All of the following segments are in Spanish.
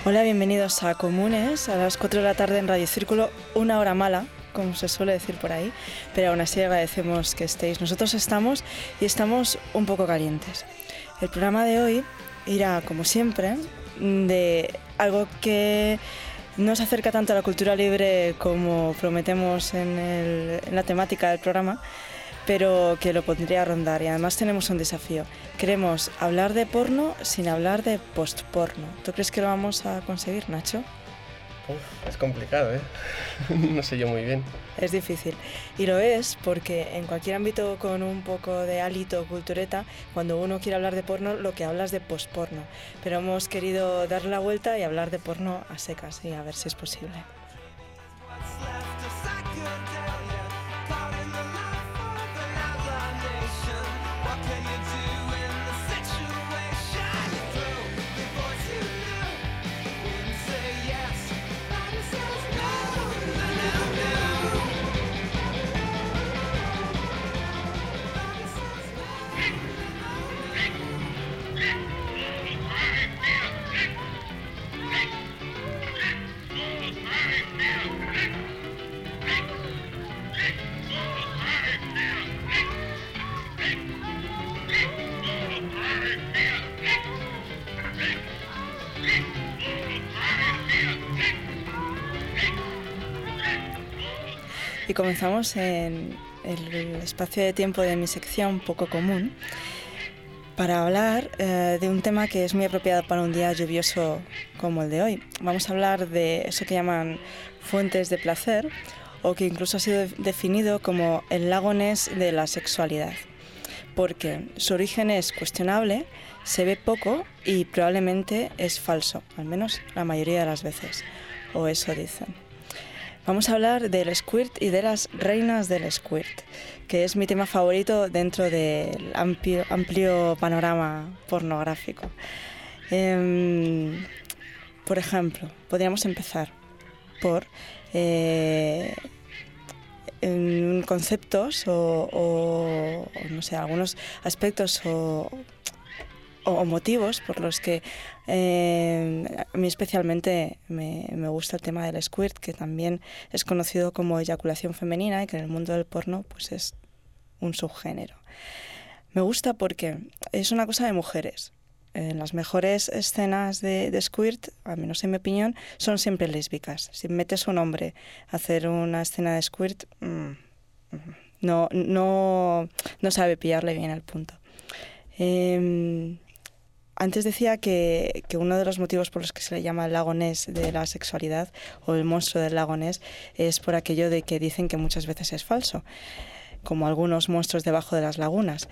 Hola, bienvenidos a Comunes, a las 4 de la tarde en Radio Círculo, una hora mala, como se suele decir por ahí, pero aún así agradecemos que estéis. Nosotros estamos un poco calientes. El programa de hoy irá, como siempre, de algo que no se acerca tanto a la cultura libre como prometemos en la temática del programa, pero que lo pondría a rondar. Y además tenemos un desafío. Queremos hablar de porno sin hablar de postporno. ¿Tú crees que lo vamos a conseguir, Nacho? Es complicado, ¿eh? No sé yo muy bien. Es difícil. Y lo es porque en cualquier ámbito con un poco de hálito o cultureta, cuando uno quiere hablar de porno, lo que habla es de postporno. Pero hemos querido darle la vuelta y hablar de porno a secas, y a ver si es posible. Y comenzamos en el espacio de tiempo de mi sección Poco Común para hablar de un tema que es muy apropiado para un día lluvioso como el de hoy. Vamos a hablar de eso que llaman fuentes de placer, o que incluso ha sido definido como el lago Ness de la sexualidad, porque su origen es cuestionable, se ve poco y probablemente es falso, al menos la mayoría de las veces, o eso dicen. Vamos a hablar del squirt y de las reinas del squirt, que es mi tema favorito dentro del amplio panorama pornográfico. Por ejemplo, podríamos empezar por conceptos o no sé, algunos aspectos o motivos por los que a mí especialmente me gusta el tema del squirt, que también es conocido como eyaculación femenina y que en el mundo del porno pues es un subgénero. Me gusta porque es una cosa de mujeres. Las mejores escenas de squirt, al menos en mi opinión, son siempre lésbicas. Si metes a un hombre a hacer una escena de squirt, no sabe pillarle bien el punto. Antes decía que uno de los motivos por los que se le llama el lago Ness de la sexualidad, o el monstruo del lago Ness, es por aquello de que dicen que muchas veces es falso, como algunos monstruos debajo de las lagunas.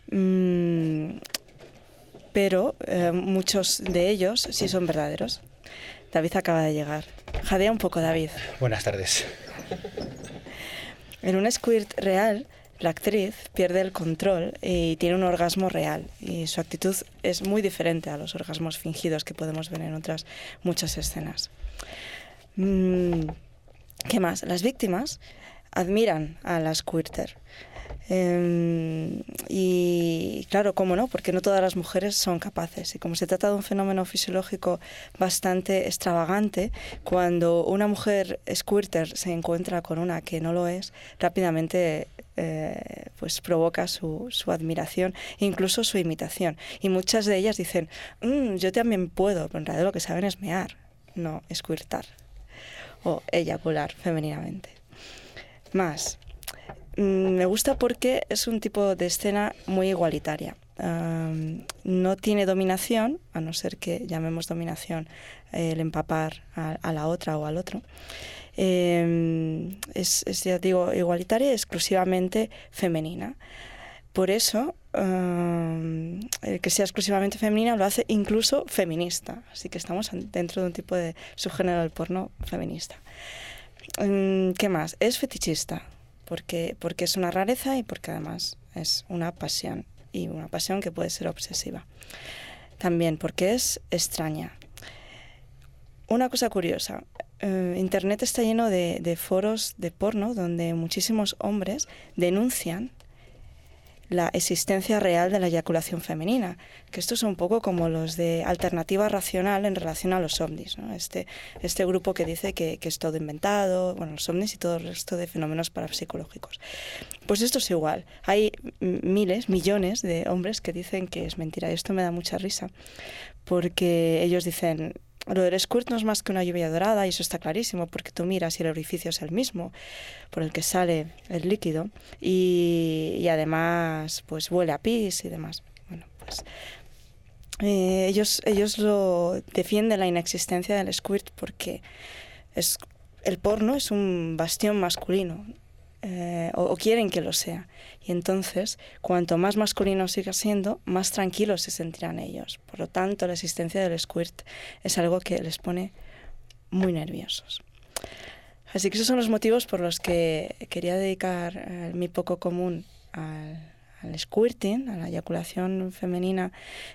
Pero muchos de ellos sí son verdaderos. David acaba de llegar. Jadea un poco, David. Buenas tardes. En un squirt real, la actriz pierde el control y tiene un orgasmo real, y su actitud es muy diferente a los orgasmos fingidos que podemos ver en otras muchas escenas. ¿Qué más? Las víctimas admiran a la squirter. Y claro, cómo no, porque no todas las mujeres son capaces, y como se trata de un fenómeno fisiológico bastante extravagante, cuando una mujer squirter se encuentra con una que no lo es, rápidamente pues provoca su admiración e incluso su imitación, y muchas de ellas dicen yo también puedo, pero en realidad lo que saben es mear, no squirtar o eyacular femeninamente. Más, me gusta porque es un tipo de escena muy igualitaria. No tiene dominación, a no ser que llamemos dominación el empapar a la otra o al otro. Es, ya digo, igualitaria y exclusivamente femenina. Por eso, el que sea exclusivamente femenina lo hace incluso feminista. Así que estamos dentro de un tipo de subgénero del porno feminista. ¿Qué más? Es fetichista. Porque es una rareza y porque además es una pasión, y una pasión que puede ser obsesiva. También porque es extraña. Una cosa curiosa, Internet está lleno de foros de porno donde muchísimos hombres denuncian la existencia real de la eyaculación femenina, que estos son un poco como los de alternativa racional en relación a los ovnis, ¿no? Este grupo que dice que es todo inventado, bueno, los ovnis y todo el resto de fenómenos parapsicológicos. Pues esto es igual. Hay miles, millones de hombres que dicen que es mentira. Y esto me da mucha risa, porque ellos dicen: lo del squirt no es más que una lluvia dorada, y eso está clarísimo, porque tú miras y el orificio es el mismo por el que sale el líquido, y además pues huele a pis y demás. Bueno, pues ellos lo defienden, la inexistencia del squirt, porque el porno es un bastión masculino, o quieren que lo sea. Y entonces, cuanto más masculino siga siendo, más tranquilos se sentirán ellos. Por lo tanto, la existencia del squirt es algo que les pone muy nerviosos. Así que esos son los motivos por los que quería dedicar mi poco común al squirting, a la eyaculación femenina,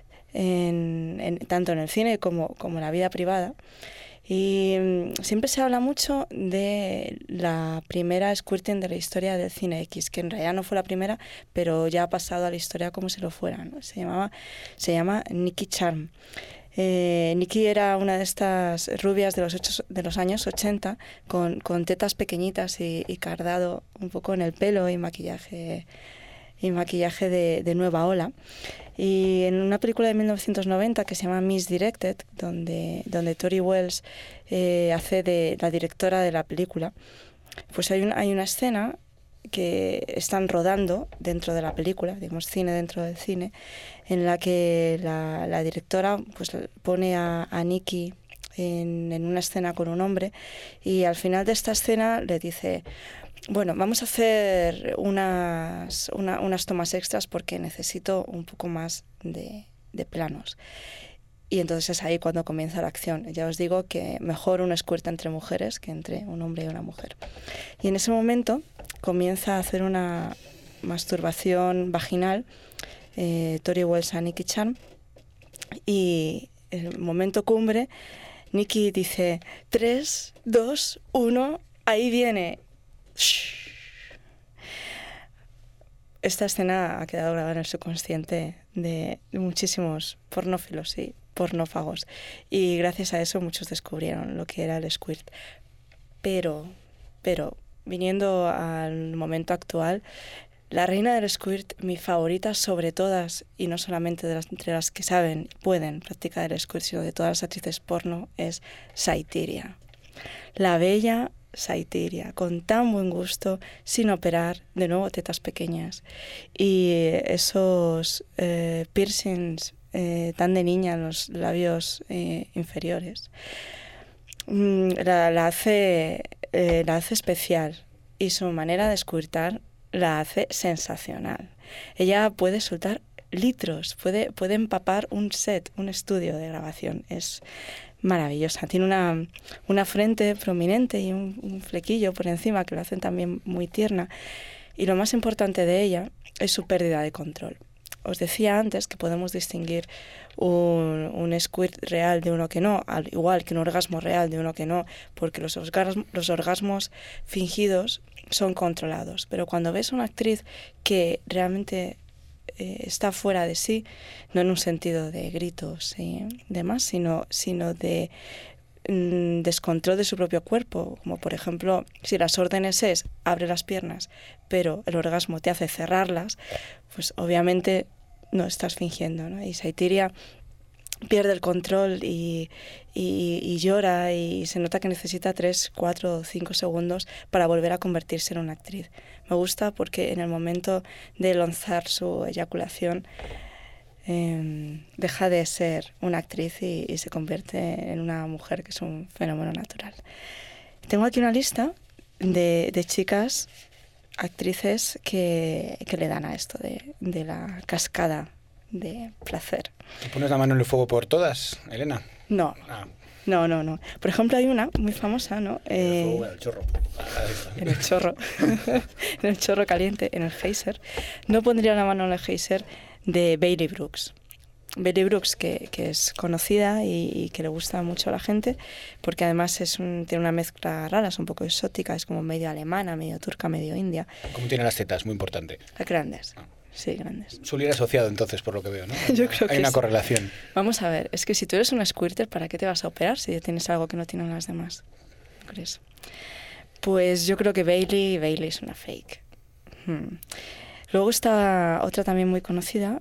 tanto en el cine como en la vida privada. Y siempre se habla mucho de la primera squirting de la historia del cine X, que en realidad no fue la primera, pero ya ha pasado a la historia como si lo fuera, ¿no? Se llama Nicky Charm. Nicky era una de estas rubias de los años 80, con tetas pequeñitas y cardado un poco en el pelo y maquillaje de nueva ola. Y en una película de 1990 que se llama Misdirected, donde Tori Wells hace de la directora de la película, pues hay una escena que están rodando dentro de la película, digamos cine dentro del cine, en la que la directora pues pone a Nicky en una escena con un hombre, y al final de esta escena le dice: bueno, vamos a hacer unas tomas extras porque necesito un poco más de planos. Y entonces es ahí cuando comienza la acción. Ya os digo que mejor un squirt entre mujeres que entre un hombre y una mujer. Y en ese momento comienza a hacer una masturbación vaginal Tori Wells a Nicky Charm, y en el momento cumbre Nicky dice: 3, 2, 1, ahí viene. Esta escena ha quedado grabada en el subconsciente de muchísimos pornófilos y pornófagos, y gracias a eso muchos descubrieron lo que era el squirt. Pero viniendo al momento actual, la reina del squirt, mi favorita sobre todas, y no solamente entre las que saben y pueden practicar el squirt, sino de todas las actrices porno, es Saitiria. La bella Saitiria, con tan buen gusto, sin operar, de nuevo tetas pequeñas, y esos piercings tan de niña en los labios inferiores. La hace especial, y su manera de squirtar la hace sensacional. Ella puede soltar litros, puede empapar un estudio de grabación. Es maravillosa. Tiene una frente prominente y un flequillo por encima que lo hacen también muy tierna. Y lo más importante de ella es su pérdida de control. Os decía antes que podemos distinguir un squirt real de uno que no, al igual que un orgasmo real de uno que no, porque los orgasmos fingidos son controlados. Pero cuando ves a una actriz que realmente está fuera de sí, no en un sentido de gritos y demás, sino de descontrol de su propio cuerpo, como por ejemplo, si las órdenes es abre las piernas, pero el orgasmo te hace cerrarlas, pues obviamente no estás fingiendo, ¿no? Y Saitiria pierde el control y llora, y se nota que necesita 3, 4 o 5 segundos para volver a convertirse en una actriz. Me gusta porque en el momento de lanzar su eyaculación deja de ser una actriz y se convierte en una mujer, que es un fenómeno natural. Tengo aquí una lista de chicas actrices que le dan a esto de la cascada de placer. ¿Te pones la mano en el fuego por todas, Elena? No. No. Por ejemplo, hay una muy famosa, ¿no? El fuego en el chorro. En el chorro. En el chorro caliente, en el geyser. No pondría la mano en el geyser de Bailey Brooks. Bailey Brooks, que es conocida y que le gusta mucho a la gente, porque además tiene una mezcla rara, es un poco exótica, es como medio alemana, medio turca, medio india. ¿Cómo tiene las tetas? Muy importante. Grandes. Sí, grandes. Suele ir asociado entonces, por lo que veo, ¿no? Yo creo que hay una sí. correlación. Vamos a ver, es que si tú eres una squirter, ¿para qué te vas a operar si ya tienes algo que no tienen las demás? ¿No crees? Pues yo creo que Bailey es una fake. Luego está otra también muy conocida,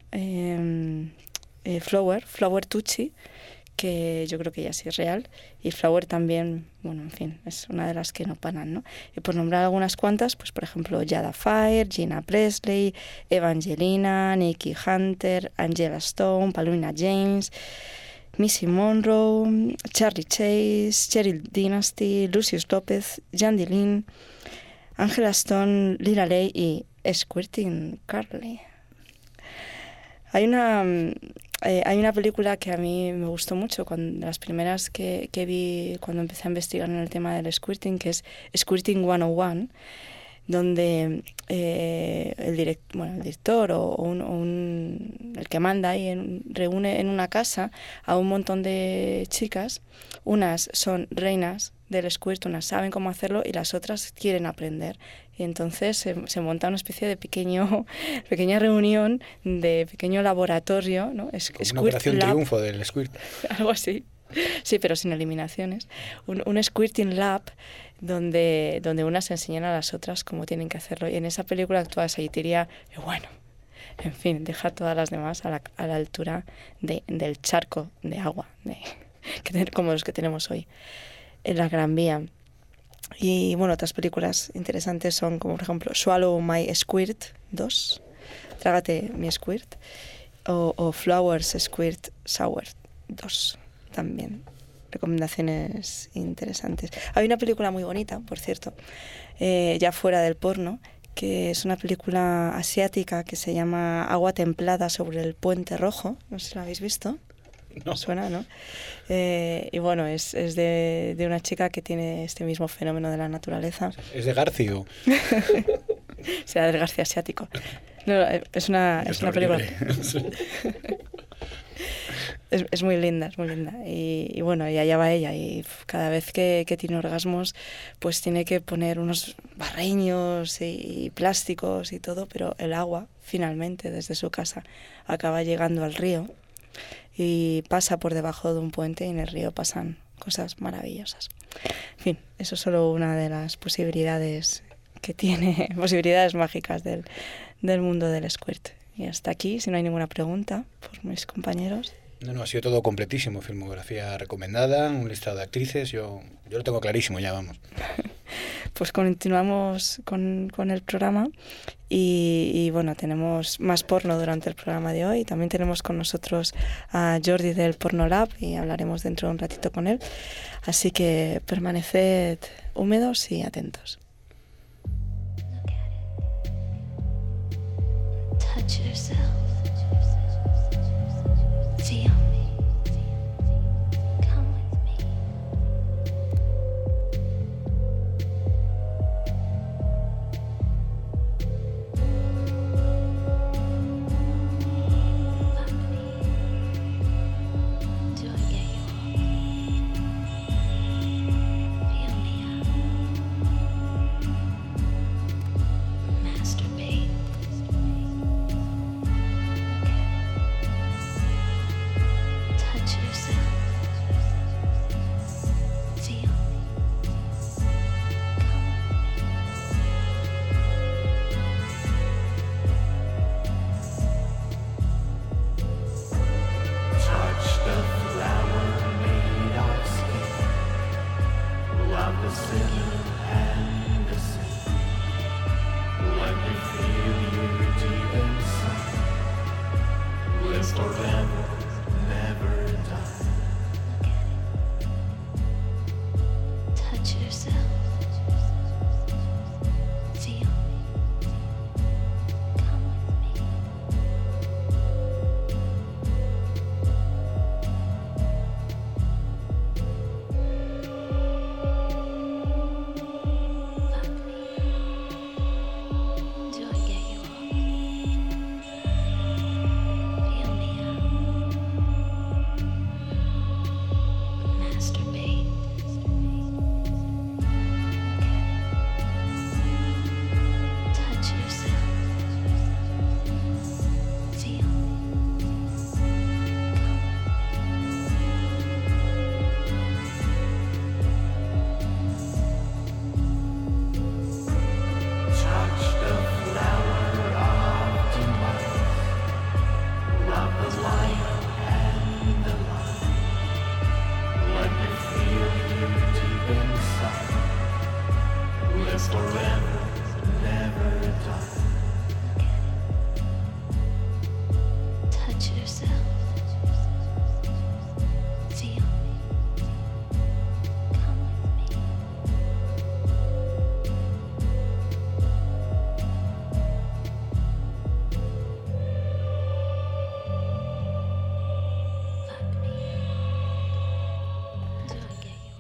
Flower Tucci, que yo creo que ya sí es real, y Flower también, bueno, en fin, es una de las que no paran, ¿no? Y por nombrar algunas cuantas, pues por ejemplo, Jada Fire, Gina Presley, Evangelina, Nikki Hunter, Angela Stone, Paulina James, Missy Monroe, Charlie Chase, Cheryl Dynasty, Lucius Lopez, Jandy Lynn, Angela Stone, Lila Ley y Squirting Carly. Hay una película que a mí me gustó mucho, de las primeras que vi cuando empecé a investigar en el tema del squirting, que es Squirting 101, donde el director o el que manda ahí reúne en una casa a un montón de chicas. Unas son reinas del squirt, unas saben cómo hacerlo y las otras quieren aprender. Y entonces se monta una especie de pequeña reunión, de pequeño laboratorio, ¿no? Como una operación triunfo del squirt. Algo así. Sí, pero sin eliminaciones. Un squirting lab donde unas enseñan a las otras cómo tienen que hacerlo. Y en esa película actúa Saitiria, y bueno, en fin, deja a todas las demás a la altura del charco de agua, como los que tenemos hoy en la Gran Vía. Y bueno, otras películas interesantes son como por ejemplo Swallow My Squirt 2, Trágate mi Squirt, o Flowers Squirt Sour 2, también recomendaciones interesantes. Hay una película muy bonita, por cierto, ya fuera del porno, que es una película asiática que se llama Agua templada sobre el Puente Rojo, no sé si la habéis visto. No. Suena, ¿no? Y bueno, es de una chica que tiene este mismo fenómeno de la naturaleza. ¿Es de García? Será del García asiático. No, es una película. Es muy linda, es muy linda. Y bueno, y allá va ella. Y cada vez que tiene orgasmos, pues tiene que poner unos barreños y plásticos y todo, pero el agua, finalmente, desde su casa, acaba llegando al río. Y pasa por debajo de un puente y en el río pasan cosas maravillosas. En fin, eso es solo una de las posibilidades que tiene, posibilidades mágicas del mundo del squirt. Y hasta aquí, si no hay ninguna pregunta por mis compañeros. No, ha sido todo completísimo. Filmografía recomendada, un listado de actrices, yo lo tengo clarísimo ya, vamos. Pues continuamos con el programa y bueno, tenemos más porno durante el programa de hoy. También tenemos con nosotros a Jordi del Porno Lab y hablaremos dentro de un ratito con él. Así que permaneced húmedos y atentos. Touch yourself. Feel me. Come with me. Fuck me. Till I get you off. Feel me out. Masturbate.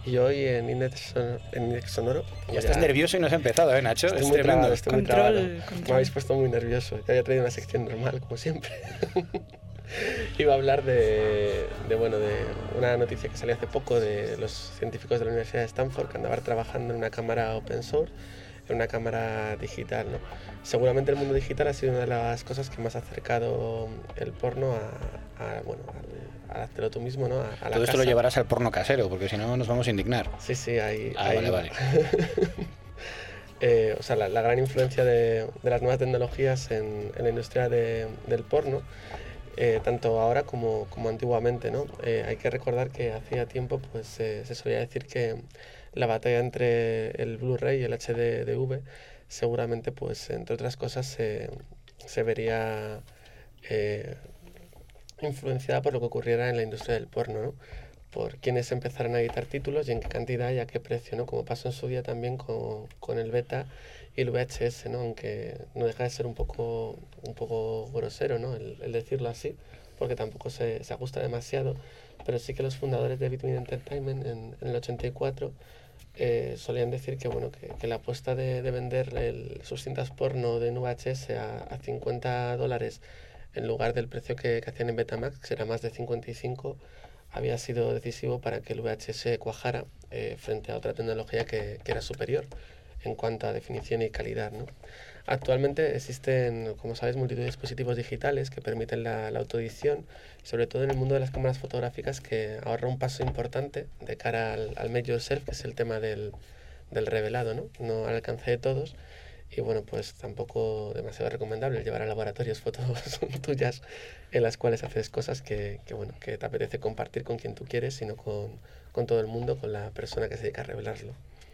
Y hoy en Index Sonoro... Ya estás nervioso y no has empezado, Nacho. Estoy Es muy tremendo. trabado, estoy muy trabado. Control. Me habéis puesto muy nervioso. Yo había traído una sección normal, como siempre. Iba a hablar de una noticia que salió hace poco de los científicos de la Universidad de Stanford que andaban trabajando en una cámara open source, en una cámara digital, ¿no? Seguramente el mundo digital ha sido una de las cosas que más ha acercado el porno al hacértelo tú mismo, ¿no? A la Todo esto casa. lo llevarás al porno casero, porque si no nos vamos a indignar. Sí, ahí... Vale. O sea, la gran influencia de las nuevas tecnologías en la industria del porno, tanto ahora como antiguamente, ¿no? Hay que recordar que hacía tiempo pues, se solía decir que la batalla entre el Blu-ray y el HD-DV seguramente, pues, entre otras cosas, se vería influenciada por lo que ocurriera en la industria del porno, ¿no? Por quienes empezaron a editar títulos y en qué cantidad y a qué precio, ¿no? Como pasó en su día también con el beta y el VHS, ¿no? Aunque no deja de ser un poco grosero, ¿no? El decirlo así, porque tampoco se ajusta demasiado, pero sí que los fundadores de Between Entertainment en el 84 solían decir que, bueno, que la apuesta de vender sus cintas porno de VHS a $50 en lugar del precio que hacían en Betamax, que era más de 55, había sido decisivo para que el VHS cuajara frente a otra tecnología que era superior en cuanto a definición y calidad, ¿no? Actualmente existen, como sabéis, multitud de dispositivos digitales que permiten la autoedición, sobre todo en el mundo de las cámaras fotográficas, que ahorra un paso importante de cara al make yourself, que es el tema del revelado, ¿no? No al alcance de todos. Y bueno, pues tampoco demasiado recomendable llevar a laboratorios fotos tuyas en las cuales haces cosas que te apetece compartir con quien tú quieres, sino con todo el mundo, con la persona que se dedica a revelarlo.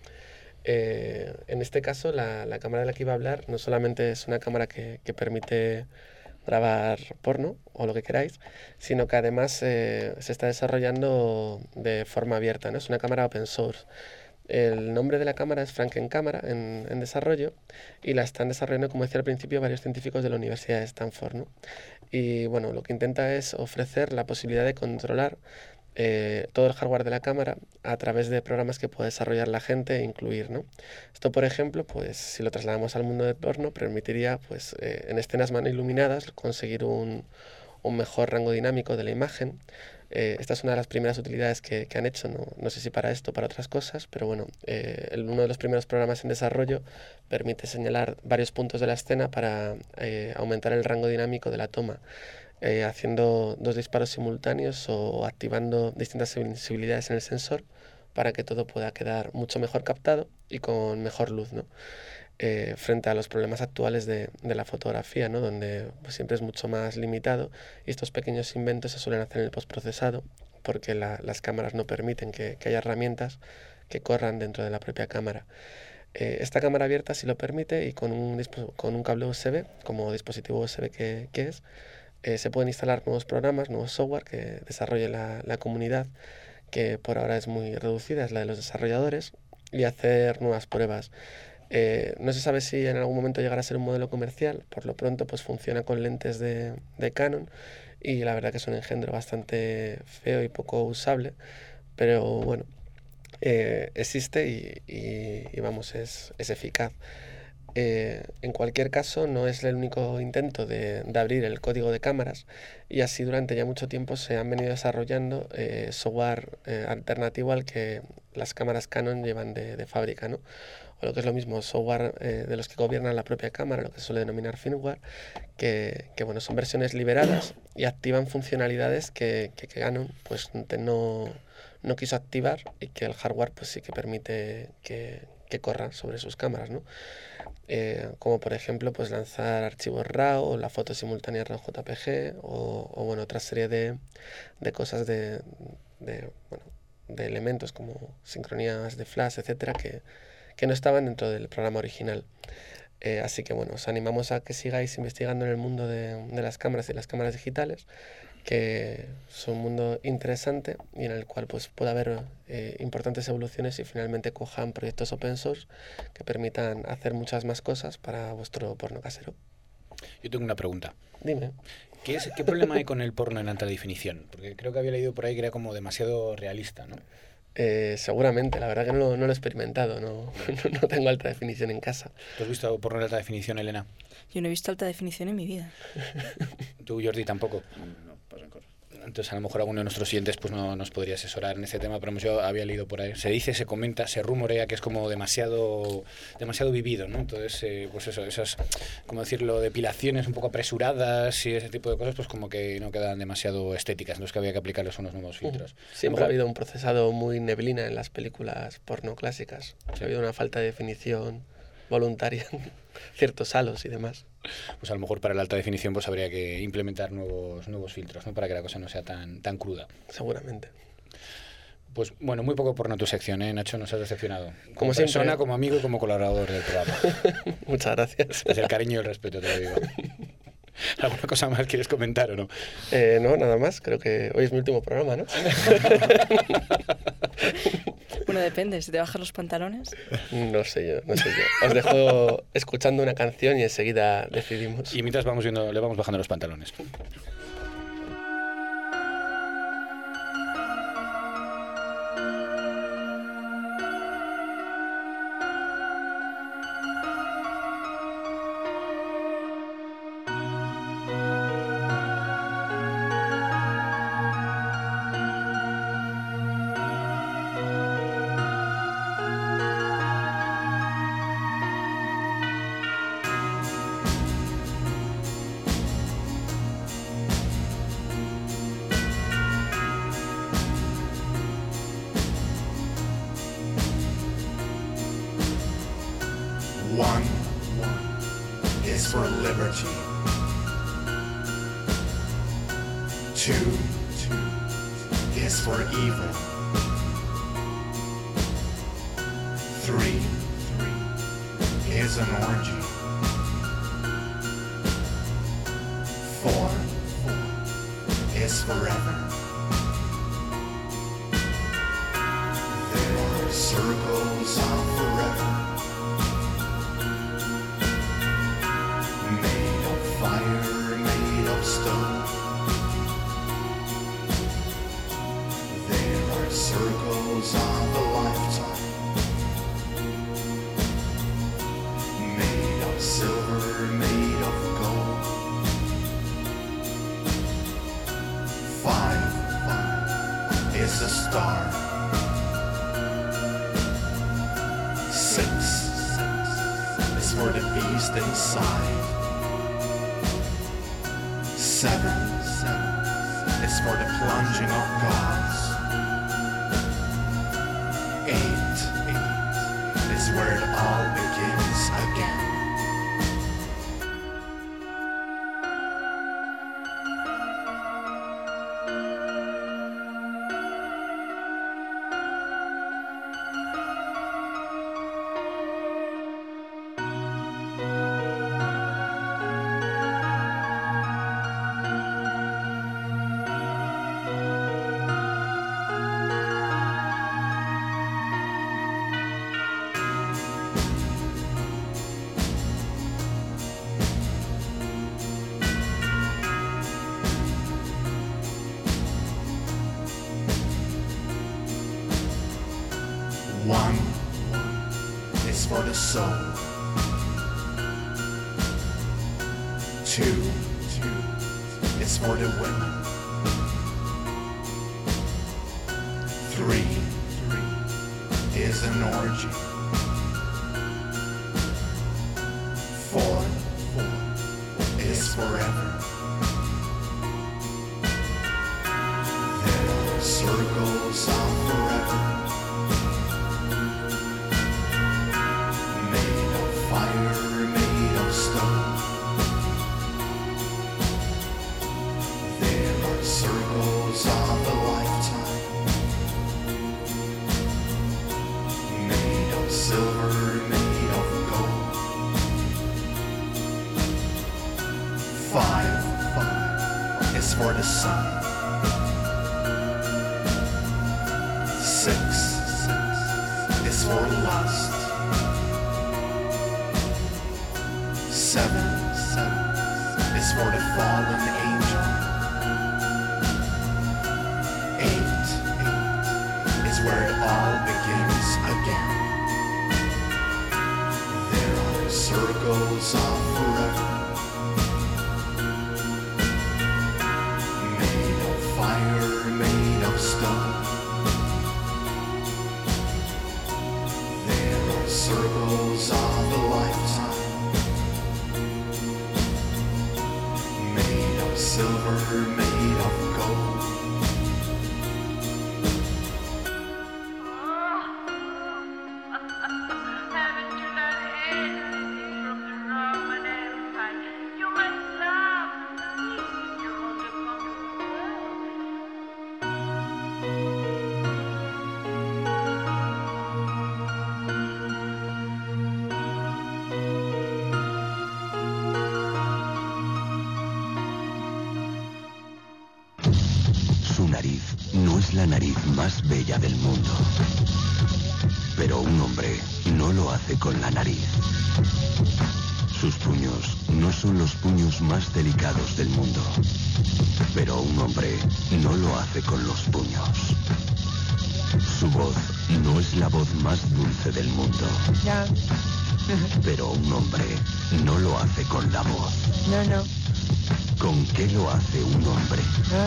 En este caso, la cámara de la que iba a hablar no solamente es una cámara que permite grabar porno o lo que queráis, sino que además se está desarrollando de forma abierta, ¿no? Es una cámara open source. El nombre de la cámara es Franken-Cámara en desarrollo y la están desarrollando, como decía al principio, varios científicos de la Universidad de Stanford, ¿no? Y bueno, lo que intenta es ofrecer la posibilidad de controlar todo el hardware de la cámara a través de programas que puede desarrollar la gente e incluir, ¿no? Esto, por ejemplo, pues si lo trasladamos al mundo del porno, permitiría, pues, en escenas mano iluminadas conseguir un mejor rango dinámico de la imagen. Esta es una de las primeras utilidades que han hecho, no sé si para esto o para otras cosas, pero bueno, uno de los primeros programas en desarrollo permite señalar varios puntos de la escena para aumentar el rango dinámico de la toma, haciendo 2 disparos simultáneos o activando distintas sensibilidades en el sensor para que todo pueda quedar mucho mejor captado y con mejor luz, ¿no? Frente a los problemas actuales de la fotografía, ¿no? Donde pues, siempre es mucho más limitado y estos pequeños inventos se suelen hacer en el postprocesado porque las cámaras no permiten que haya herramientas que corran dentro de la propia cámara. Esta cámara abierta sí lo permite y con un cable USB, como dispositivo USB que es, se pueden instalar nuevos programas, nuevos software que desarrolle la comunidad, que por ahora es muy reducida, es la de los desarrolladores, y hacer nuevas pruebas. No se sabe si en algún momento llegará a ser un modelo comercial. Por lo pronto pues funciona con lentes de Canon y la verdad que es un engendro bastante feo y poco usable, pero bueno, existe y vamos, es eficaz. En cualquier caso, no es el único intento de abrir el código de cámaras y así durante ya mucho tiempo se han venido desarrollando software alternativo al que las cámaras Canon llevan de fábrica, ¿no? O lo que es lo mismo, software de los que gobiernan la propia cámara, lo que se suele denominar firmware, que bueno, son versiones liberadas y activan funcionalidades que Canon pues no quiso activar y que el hardware pues sí que permite que corra sobre sus cámaras, ¿no? Como por ejemplo pues lanzar archivos RAW o la foto simultánea RAW JPG o bueno, otra serie de cosas de elementos como sincronías de flash, etcétera, que no estaban dentro del programa original. Así que bueno, os animamos a que sigáis investigando en el mundo de las cámaras y las cámaras digitales, que es un mundo interesante y en el cual pues puede haber importantes evoluciones y finalmente cojan proyectos open source que permitan hacer muchas más cosas para vuestro porno casero. Yo tengo una pregunta. Dime. ¿Qué problema hay con el porno en alta definición? Porque creo que había leído por ahí que era como demasiado realista, ¿no? Seguramente, la verdad que no lo he experimentado, no tengo alta definición en casa. ¿Tú has visto porno en alta definición, Elena? Yo no he visto alta definición en mi vida. ¿Tú, Jordi, tampoco? No pasan cosas. Entonces a lo mejor alguno de nuestros oyentes pues no nos podría asesorar en este tema, pero yo había leído por ahí. Se dice, se comenta, se rumorea que es como demasiado vivido, ¿no? Entonces, pues eso, esas, como decirlo, depilaciones un poco apresuradas y ese tipo de cosas, pues como que no quedan demasiado estéticas, entonces que había que aplicarles unos nuevos filtros. Siempre ha habido un procesado muy neblina en las películas porno clásicas. Ha habido una falta de definición voluntaria en ciertos halos y demás. Pues a lo mejor para la alta definición pues habría que implementar nuevos filtros, ¿no? Para que la cosa no sea tan cruda. Seguramente. Pues bueno, muy poco porno tu sección, ¿eh, Nacho? Nos has decepcionado. Como persona, siempre. como amigo y como colaborador del programa. Muchas gracias. Es el cariño y el respeto, te lo digo. ¿Alguna cosa más quieres comentar o no? No, nada más. Creo que hoy es mi último programa, ¿no? Bueno, depende. Si te bajas los pantalones... No sé yo. Os dejo escuchando una canción y enseguida decidimos. Y mientras le vamos bajando los pantalones. One is for liberty. Two is for evil. Three is an orgy. Four is forever. There are circles of forever. Made of fire, made of stone. There are circles of a lifetime. Made of silver, made of gold. Five is a star. Six is for the beast inside. Seven is for the plunging of gods. Eight is where it all begins again. One is for the soul. Two is for the women. Three is an orgy. Four is forever. There are circles of forever. Made of fire, made of stone. There are circles of a lifetime. Made of silver, made of gold. Five is for the sun. Six is for lust. Seven is for the fallen angel. Eight is where it circles of forever, made of fire, made of stone. There are circles of a lifetime, made of silver, made of gold. Su nariz no es la nariz más bella del mundo, pero un hombre no lo hace con la nariz. Sus puños no son los puños más delicados del mundo, pero un hombre no lo hace con los puños. Su voz no es la voz más dulce del mundo, No, pero un hombre no lo hace con la voz. no. ¿Con qué lo hace un hombre?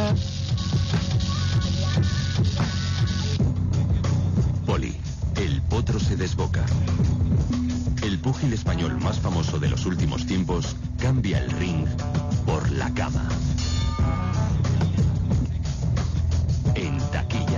Poli, el potro se desboca. El púgil español más famoso de los últimos tiempos cambia el ring por la cama. En taquilla.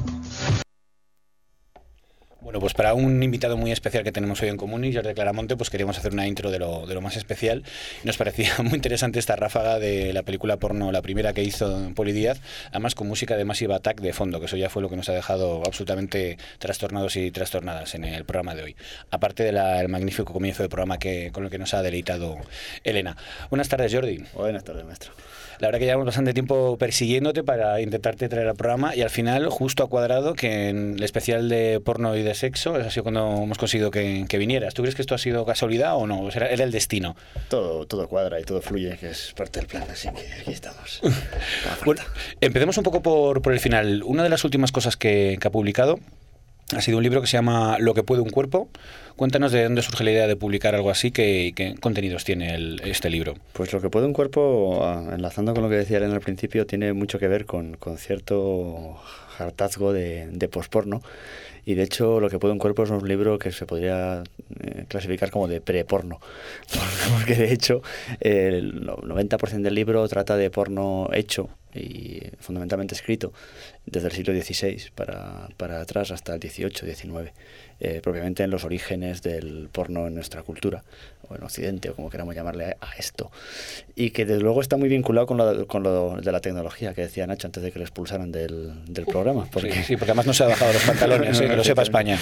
Bueno, pues para un invitado muy especial que tenemos hoy en común, y Jordi Claramonte, pues queríamos hacer una intro de lo más especial. Nos parecía muy interesante esta ráfaga de la película porno, la primera que hizo Poli Díaz, además con música de Massive Attack de fondo, que eso ya fue lo que nos ha dejado absolutamente trastornados y trastornadas en el programa de hoy. Aparte del magnífico comienzo del programa con lo que nos ha deleitado Elena. Buenas tardes, Jordi. Buenas tardes, maestro. La verdad que llevamos bastante tiempo persiguiéndote para intentarte traer al programa y al final, justo a cuadrado, que en el especial de porno y de sexo, ha sido cuando hemos conseguido que vinieras. ¿Tú crees que esto ha sido casualidad o no? ¿Era el destino? Todo cuadra y todo fluye, que es parte del plan, así que aquí estamos. Bueno, empecemos un poco por el final. Una de las últimas cosas que ha publicado ha sido un libro que se llama Lo que puede un cuerpo. Cuéntanos de dónde surge la idea de publicar algo así, qué contenidos tiene este libro. Pues Lo que puede un cuerpo, enlazando con lo que decía Elena al principio, tiene mucho que ver con cierto hartazgo de posporno. Y de hecho, Lo que puede un cuerpo es un libro que se podría clasificar como de preporno. Porque de hecho, el 90% del libro trata de porno hecho y fundamentalmente escrito desde el siglo XVI para atrás hasta el XVIII, XIX. Propiamente en los orígenes del porno en nuestra cultura, o en Occidente, o como queramos llamarle a esto. Y que desde luego está muy vinculado con lo de la tecnología que decía Nacho antes de que lo expulsaran del programa. Porque... Sí, porque además no se ha bajado los pantalones, que lo sepa España.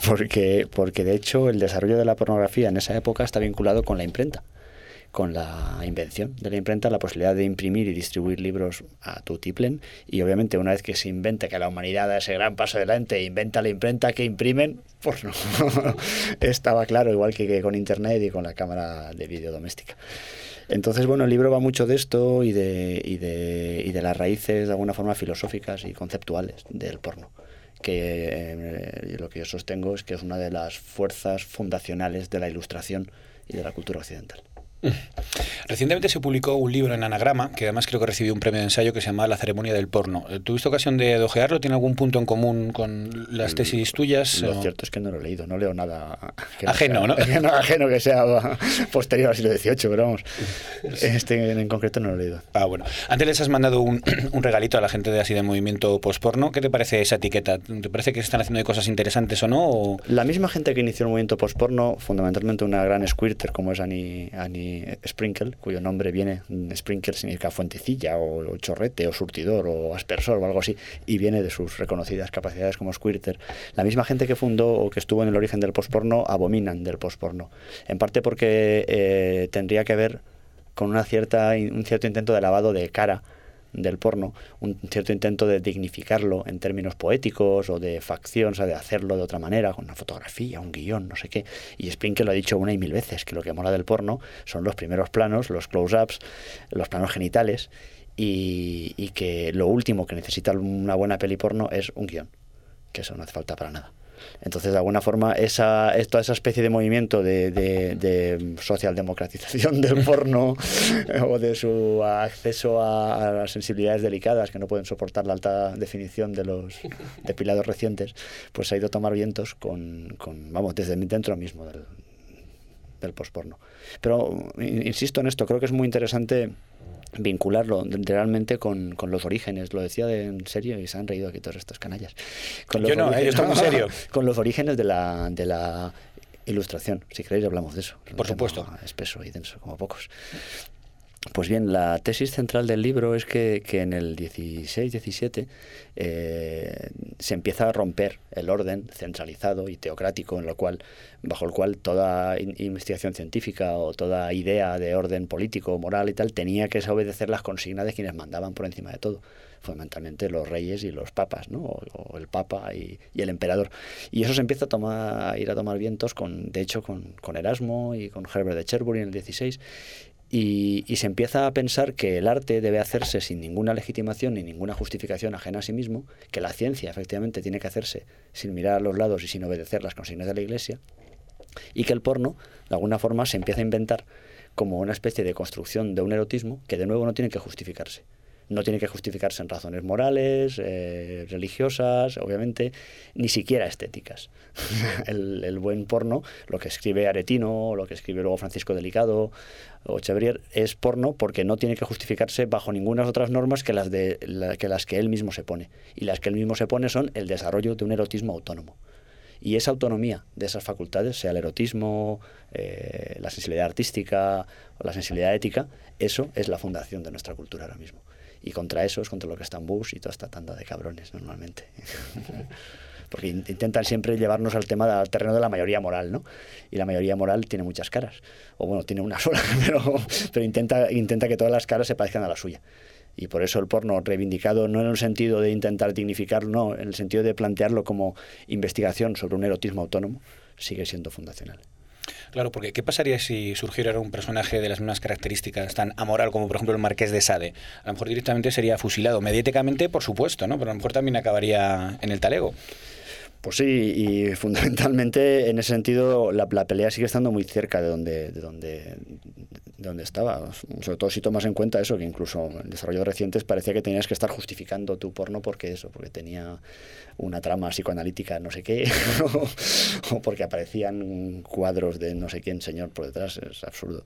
Porque de hecho el desarrollo de la pornografía en esa época está vinculado con la imprenta, con la invención de la imprenta, la posibilidad de imprimir y distribuir libros a tutiplén, y obviamente una vez que se inventa, que la humanidad da ese gran paso adelante e inventa la imprenta, que imprimen, pues no. Estaba claro, igual que con internet y con la cámara de vídeo doméstica. Entonces, bueno, el libro va mucho de esto y de las raíces de alguna forma filosóficas y conceptuales del porno, que lo que yo sostengo es que es una de las fuerzas fundacionales de la Ilustración y de la cultura occidental. Recientemente se publicó un libro en Anagrama, que además creo que recibió un premio de ensayo, que se llama La ceremonia del porno. ¿Tuviste ocasión de ojearlo? ¿Tiene algún punto en común con las tesis tuyas? Lo cierto es que no lo he leído, no leo nada ajeno, ¿no? Ajeno que sea posterior al siglo XVIII, pero vamos, en concreto no lo he leído. Ah, bueno. Antes les has mandado un regalito a la gente de así de movimiento postporno. ¿Qué te parece esa etiqueta? ¿Te parece que se están haciendo de cosas interesantes o no? ¿O? La misma gente que inició el movimiento postporno, fundamentalmente una gran squirter como es Annie Sprinkle, cuyo nombre viene, Sprinkle significa fuentecilla o chorrete o surtidor o aspersor o algo así, y viene de sus reconocidas capacidades como squirter. La misma gente que fundó o que estuvo en el origen del postporno abominan del postporno, en parte porque tendría que ver con un cierto intento de lavado de cara del porno, un cierto intento de dignificarlo en términos poéticos o de facción, o sea, de hacerlo de otra manera, con una fotografía, un guión, no sé qué. Y Sprinkle lo ha dicho una y mil veces, que lo que mola del porno son los primeros planos, los close-ups, los planos genitales, y que lo último que necesita una buena peli porno es un guión, que eso no hace falta para nada. Entonces, de alguna forma, toda esa especie de movimiento de socialdemocratización del porno o de su acceso a las sensibilidades delicadas que no pueden soportar la alta definición de los depilados recientes, pues ha ido a tomar vientos vamos, desde dentro mismo del posporno. Pero insisto en esto, creo que es muy interesante vincularlo realmente con los orígenes. Lo decía en serio y se han reído aquí todos estos canallas. Yo no, yo estoy muy serio. Con los orígenes de la ilustración. Si queréis hablamos de eso. Por supuesto. Espeso y denso, como pocos. Pues bien, la tesis central del libro es que en el 16-17 se empieza a romper el orden centralizado y teocrático bajo el cual toda investigación científica o toda idea de orden político, moral y tal tenía que obedecer las consignas de quienes mandaban por encima de todo, fundamentalmente los reyes y los papas, ¿no? o el papa y el emperador. Y eso se empieza a ir a tomar vientos con Erasmo y con Herbert de Cherbury en el 16. Y se empieza a pensar que el arte debe hacerse sin ninguna legitimación ni ninguna justificación ajena a sí mismo, que la ciencia efectivamente tiene que hacerse sin mirar a los lados y sin obedecer las consignas de la Iglesia, y que el porno, de alguna forma, se empieza a inventar como una especie de construcción de un erotismo que de nuevo no tiene que justificarse. No tiene que justificarse en razones morales, religiosas, obviamente, ni siquiera estéticas. El buen porno, lo que escribe Aretino, o lo que escribe luego Francisco Delicado o Chevrier, es porno porque no tiene que justificarse bajo ninguna otras normas que las que él mismo se pone. Y las que él mismo se pone son el desarrollo de un erotismo autónomo. Y esa autonomía de esas facultades, sea el erotismo, la sensibilidad artística o la sensibilidad ética, eso es la fundación de nuestra cultura ahora mismo. Y contra eso es contra lo que están Bush y toda esta tanda de cabrones normalmente. Porque intentan siempre llevarnos al terreno de la mayoría moral, ¿no? Y la mayoría moral tiene muchas caras. O bueno, tiene una sola, pero intenta que todas las caras se parezcan a la suya. Y por eso el porno reivindicado, no en el sentido de intentar dignificarlo, no, en el sentido de plantearlo como investigación sobre un erotismo autónomo, sigue siendo fundacional. Claro, porque ¿qué pasaría si surgiera un personaje de las mismas características tan amoral como por ejemplo el Marqués de Sade? A lo mejor directamente sería fusilado, mediáticamente por supuesto, ¿no? Pero a lo mejor también acabaría en el talego. Pues sí, y fundamentalmente en ese sentido la pelea sigue estando muy cerca de donde estaba, sobre todo si tomas en cuenta eso, que incluso en desarrollos recientes parecía que tenías que estar justificando tu porno porque tenía una trama psicoanalítica no sé qué, o porque aparecían cuadros de no sé quién señor por detrás. Es absurdo.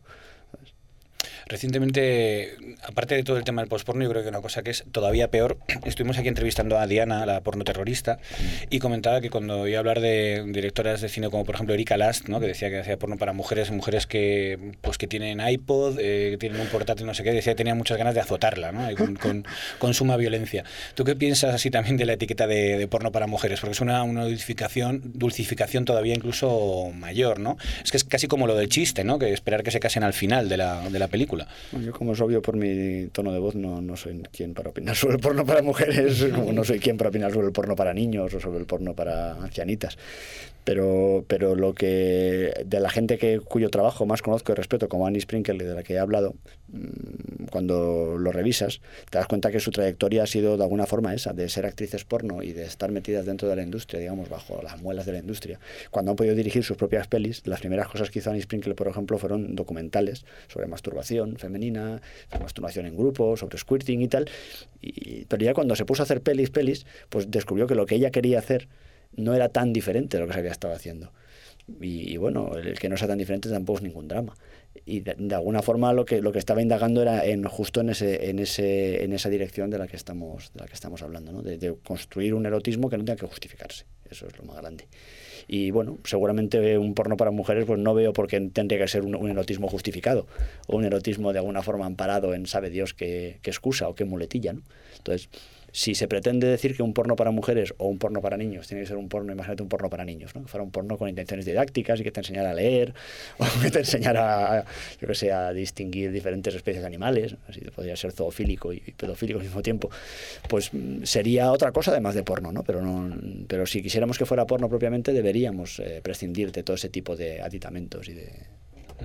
Recientemente, aparte de todo el tema del posporno, yo creo que una cosa que es todavía peor, estuvimos aquí entrevistando a Diana, la pornoterrorista, y comentaba que cuando iba a hablar de directoras de cine como por ejemplo Erika Last, ¿no? Que decía que hacía porno para mujeres que tienen iPod, que tienen un portátil no sé qué, decía que tenía muchas ganas de azotarla, ¿no? Y con suma violencia. ¿Tú qué piensas así también de la etiqueta de porno para mujeres? Porque es una dulcificación todavía incluso mayor, ¿no? Es que es casi como lo del chiste, ¿no? Que esperar que se casen al final de la película. Yo, como es obvio por mi tono de voz, no soy quien para opinar sobre el porno para mujeres, como no soy quien para opinar sobre el porno para niños o sobre el porno para ancianitas. Pero lo que de la gente cuyo trabajo más conozco y respeto, como Annie Sprinkle, de la que he hablado, cuando lo revisas, te das cuenta que su trayectoria ha sido de alguna forma esa, de ser actrices porno y de estar metidas dentro de la industria, digamos, bajo las muelas de la industria. Cuando han podido dirigir sus propias pelis, las primeras cosas que hizo Annie Sprinkle, por ejemplo, fueron documentales sobre masturbación femenina, sobre masturbación en grupo, sobre squirting y tal. Pero ya cuando se puso a hacer pelis, pues descubrió que lo que ella quería hacer no era tan diferente de lo que se había estado haciendo. Y bueno, el que no sea tan diferente tampoco es ningún drama. Y de alguna forma lo que estaba indagando era justo en esa dirección de la que estamos hablando, ¿no? De construir un erotismo que no tenga que justificarse. Eso es lo más grande. Y bueno, seguramente un porno para mujeres pues no veo por qué tendría que ser un erotismo justificado o un erotismo de alguna forma amparado en sabe Dios qué excusa o qué muletilla, ¿no? Entonces, si se pretende decir que un porno para mujeres o un porno para niños tiene que ser un porno, imagínate un porno para niños, ¿no? Que fuera un porno con intenciones didácticas y que te enseñara a leer o que te enseñara a distinguir diferentes especies de animales, así podría ser zoofílico y pedofílico al mismo tiempo, pues sería otra cosa además de porno, ¿no? Pero si quisiéramos que fuera porno propiamente deberíamos prescindir de todo ese tipo de aditamentos y de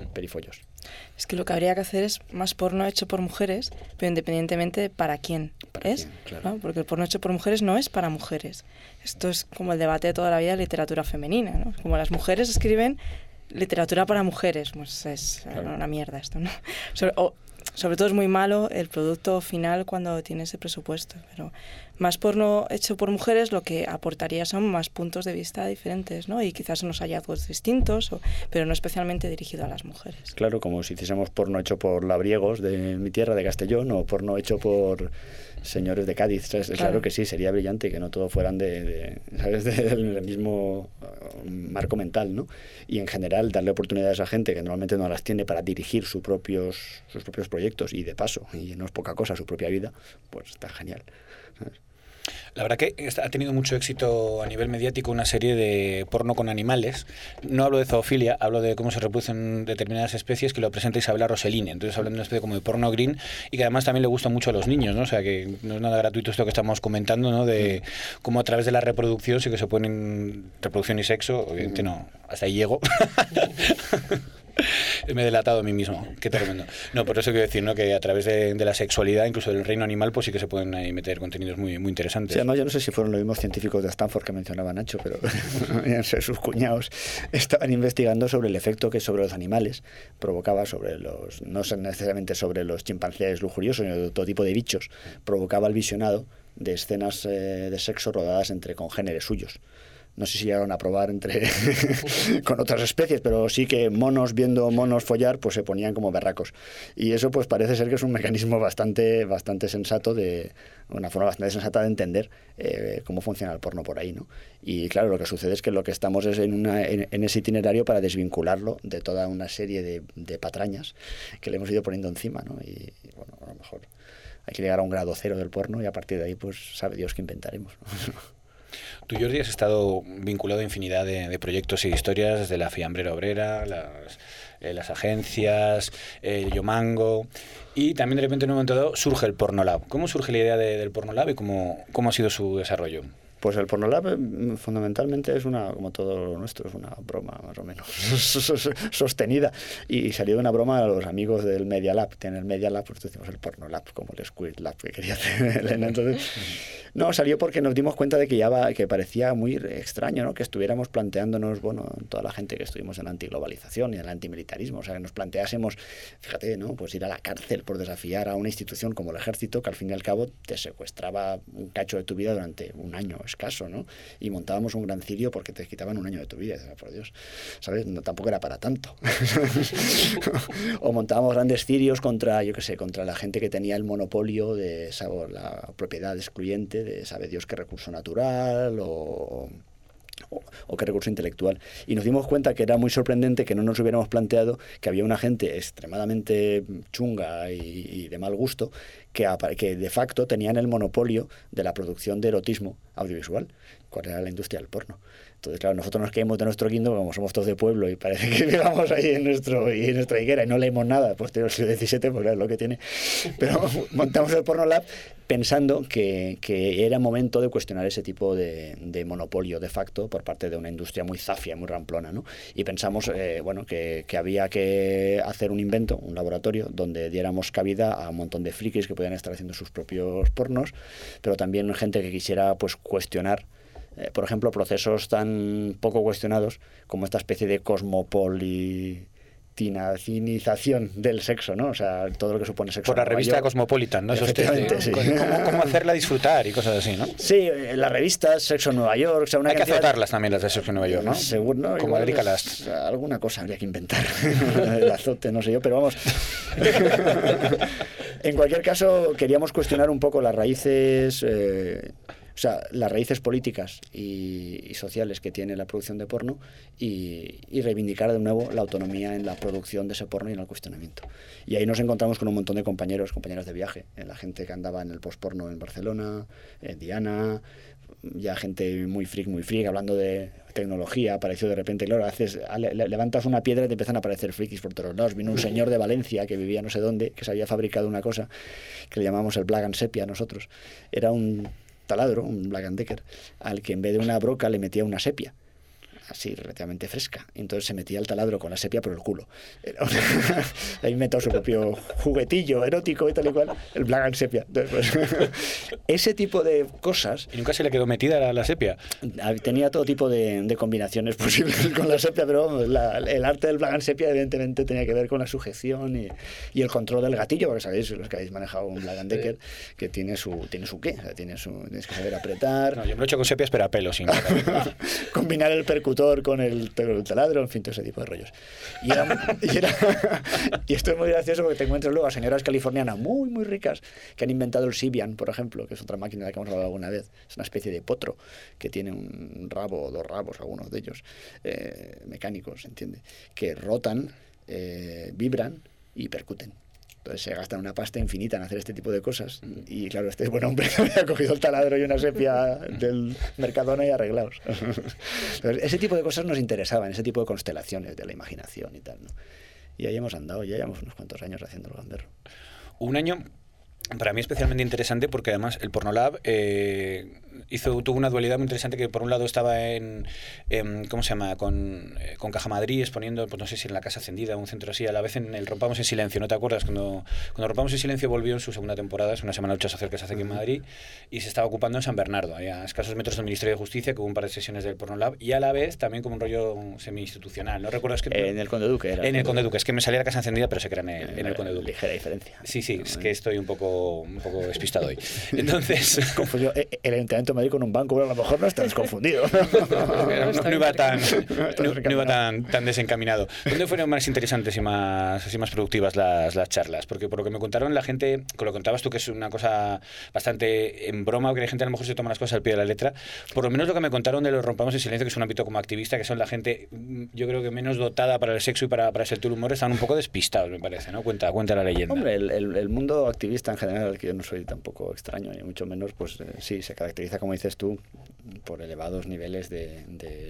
perifollos. Es que lo que habría que hacer es más porno hecho por mujeres, pero independientemente de para quién. es, ¿no? Porque el porno hecho por mujeres no es para mujeres. Esto es como el debate de toda la vida de literatura femenina, ¿no? Como las mujeres escriben literatura para mujeres, pues es una mierda esto, ¿no? Sobre todo es muy malo el producto final cuando tiene ese presupuesto, pero más porno hecho por mujeres lo que aportaría son más puntos de vista diferentes, ¿no? Y quizás unos hallazgos distintos, pero no especialmente dirigido a las mujeres. Claro, como si hiciésemos porno hecho por labriegos de mi tierra, de Castellón, o porno hecho por señores de Cádiz, ¿sabes? Claro que sí, sería brillante que no todos fueran ¿sabes? Del mismo marco mental, ¿no? Y en general darle oportunidades a gente que normalmente no las tiene para dirigir sus propios proyectos y de paso, y no es poca cosa, su propia vida, pues está genial, ¿sabes? La verdad que ha tenido mucho éxito a nivel mediático una serie de porno con animales. No hablo de zoofilia, hablo de cómo se reproducen determinadas especies, que lo presenta Isabella Rossellini. Entonces hablan de una especie como de porno green y que además también le gusta mucho a los niños, ¿no? O sea que no es nada gratuito esto que estamos comentando, ¿no? De cómo a través de la reproducción sí que se ponen reproducción y sexo. Obviamente no, hasta ahí llego. Me he delatado a mí mismo, qué tremendo. No, por eso quiero decir, ¿no? Que a través de la sexualidad, incluso del reino animal, pues sí que se pueden ahí meter contenidos muy, muy interesantes. Sí, además yo no sé si fueron los mismos científicos de Stanford que mencionaba Nacho, pero sus cuñados estaban investigando sobre el efecto que sobre los animales provocaba sobre no necesariamente sobre los chimpancés lujuriosos, sino de todo tipo de bichos, provocaba el visionado de escenas de sexo rodadas entre congéneres suyos. No sé si llegaron a probar con otras especies, pero sí que viendo monos follar, pues se ponían como berracos. Y eso pues parece ser que es un mecanismo bastante sensato, una forma bastante sensata de entender cómo funciona el porno por ahí, ¿no? Y claro, lo que sucede es que lo que estamos es en ese itinerario para desvincularlo de toda una serie de patrañas que le hemos ido poniendo encima, ¿no? Y bueno, a lo mejor hay que llegar a un grado cero del porno y a partir de ahí pues sabe Dios qué inventaremos, ¿no? Tú, Jordi, has estado vinculado a infinidad de proyectos y historias, desde la Fiambrera Obrera, las agencias, el Yomango, y también de repente en un momento dado surge el Pornolab. ¿Cómo surge la idea del Pornolab y cómo ha sido su desarrollo? Pues el Pornolab fundamentalmente es como todo lo nuestro, es una broma más o menos sostenida, y salió de una broma a los amigos del Media Lab. En el Media Lab pues decimos el Pornolab, como el Squirt Lab que quería hacer Elena. Entonces, no, salió porque nos dimos cuenta de que parecía muy extraño, ¿no? Que estuviéramos planteándonos, toda la gente que estuvimos en la antiglobalización y en el antimilitarismo, o sea, que nos planteásemos, fíjate, ¿no? Pues ir a la cárcel por desafiar a una institución como el ejército, que al fin y al cabo te secuestraba un cacho de tu vida durante un año escaso, ¿no? Y montábamos un gran cirio porque te quitaban un año de tu vida, por Dios, ¿sabes? No, tampoco era para tanto. O montábamos grandes cirios contra la gente que tenía el monopolio de la propiedad excluyente de sabe Dios qué recurso natural o qué recurso intelectual. Y nos dimos cuenta que era muy sorprendente que no nos hubiéramos planteado que había una gente extremadamente chunga y de mal gusto que de facto tenían el monopolio de la producción de erotismo audiovisual, cuál era la industria del porno. Entonces, claro, nosotros nos caímos de nuestro guindo, como somos todos de pueblo y parece que vivamos ahí en nuestra higuera y no leemos nada posterior al siglo XVII, porque es lo que tiene. Pero montamos el Pornolab pensando que era momento de cuestionar ese tipo de monopolio de facto por parte de una industria muy zafia, muy ramplona, ¿no? Y pensamos que había que hacer un invento, un laboratorio, donde diéramos cabida a un montón de frikis que podían estar haciendo sus propios pornos, pero también gente que quisiera pues cuestionar por ejemplo, procesos tan poco cuestionados como esta especie de cosmopolitinización del sexo, ¿no? O sea, todo lo que supone sexo. Por la revista Cosmopolitan, ¿no? Efectivamente, sí. Cómo hacerla disfrutar y cosas así, ¿no? Sí, las revistas Sexo en Nueva York. O sea, hay que azotarlas también, las de Sexo en Nueva York, ¿no? Seguro, ¿no? Como Adrícalas. Alguna cosa habría que inventar. El azote, no sé yo, pero vamos. En cualquier caso, queríamos cuestionar un poco las raíces... las raíces políticas y sociales que tiene la producción de porno y reivindicar de nuevo la autonomía en la producción de ese porno y en el cuestionamiento. Y ahí nos encontramos con un montón de compañeras de viaje, la gente que andaba en el postporno en Barcelona, en Diana, ya gente muy freak, hablando de tecnología. Apareció de repente, claro, levantas una piedra y te empiezan a aparecer frikis por todos lados. Vino un señor de Valencia que vivía no sé dónde, que se había fabricado una cosa que le llamamos el Black and Sepia nosotros. Era un taladro, un Black and Decker, al que en vez de una broca le metía una sepia, así relativamente fresca. Entonces se metía el taladro con la sepia por el culo. Ha inventado su propio juguetillo erótico y tal y cual, el Black and Sepia. Entonces, pues, ese tipo de cosas... ¿Y nunca se le quedó metida la sepia? Tenía todo tipo de combinaciones posibles con la sepia, pero vamos, el arte del Black and Sepia evidentemente tenía que ver con la sujeción y el control del gatillo, porque sabéis, los que habéis manejado un Black and Decker, que tiene su qué, o sea, tienes que saber apretar. No, yo me lo he hecho con sepias, pero a pelo, sin combinar el percutor con el taladro, en fin, todo ese tipo de rollos. Y esto es muy gracioso porque te encuentras luego a señoras californianas muy, muy ricas que han inventado el Sybian, por ejemplo, que es otra máquina de la que hemos hablado alguna vez. Es una especie de potro que tiene un rabo o dos rabos, algunos de ellos, mecánicos, ¿entiende? Que rotan, vibran y percuten. Entonces se gastan una pasta infinita en hacer este tipo de cosas. Y claro, este buen hombre había cogido el taladro y una sepia del Mercadona y arreglados. Entonces, ese tipo de cosas nos interesaban, ese tipo de constelaciones de la imaginación y tal, ¿no? Y ahí hemos andado, ya llevamos unos cuantos años haciendo el gamberro. Un año para mí especialmente interesante porque además el Pornolab tuvo una dualidad muy interesante, que por un lado estaba en ¿cómo se llama? Con Caja Madrid exponiendo, pues no sé si en la Casa Encendida, un centro así, a la vez en el Rompamos en Silencio, ¿no te acuerdas? Cuando Rompamos en Silencio volvió en su segunda temporada, es una semana de lucha social que se hace aquí en Madrid, y se estaba ocupando en San Bernardo, a escasos metros del Ministerio de Justicia, que hubo un par de sesiones del Pornolab, y a la vez también como un rollo semi-institucional, ¿no recuerdas que en el Conde Duque era. En el Conde Duque, es que me salía la Casa Encendida, pero sé que era en el Conde Duque. Ligera diferencia. Sí, es que estoy un poco despistado hoy. Entonces... Confundió el Ayuntamiento de Madrid con un banco, pero a lo mejor no estás confundido. No iba tan desencaminado. ¿Dónde fueron más interesantes y más productivas las charlas? Porque por lo que me contaron la gente, con lo que contabas tú, que es una cosa bastante en broma, que la gente a lo mejor se toma las cosas al pie de la letra, por lo menos lo que me contaron de los Rompamos en Silencio, que es un ámbito como activista, que son la gente, yo creo que menos dotada para el sexo y para el sentido del humor, están un poco despistados, me parece, ¿no? Cuenta la leyenda. Hombre, el mundo activista en general, al que yo no soy tampoco extraño, ni mucho menos, pues sí, se caracteriza, como dices tú, por elevados niveles de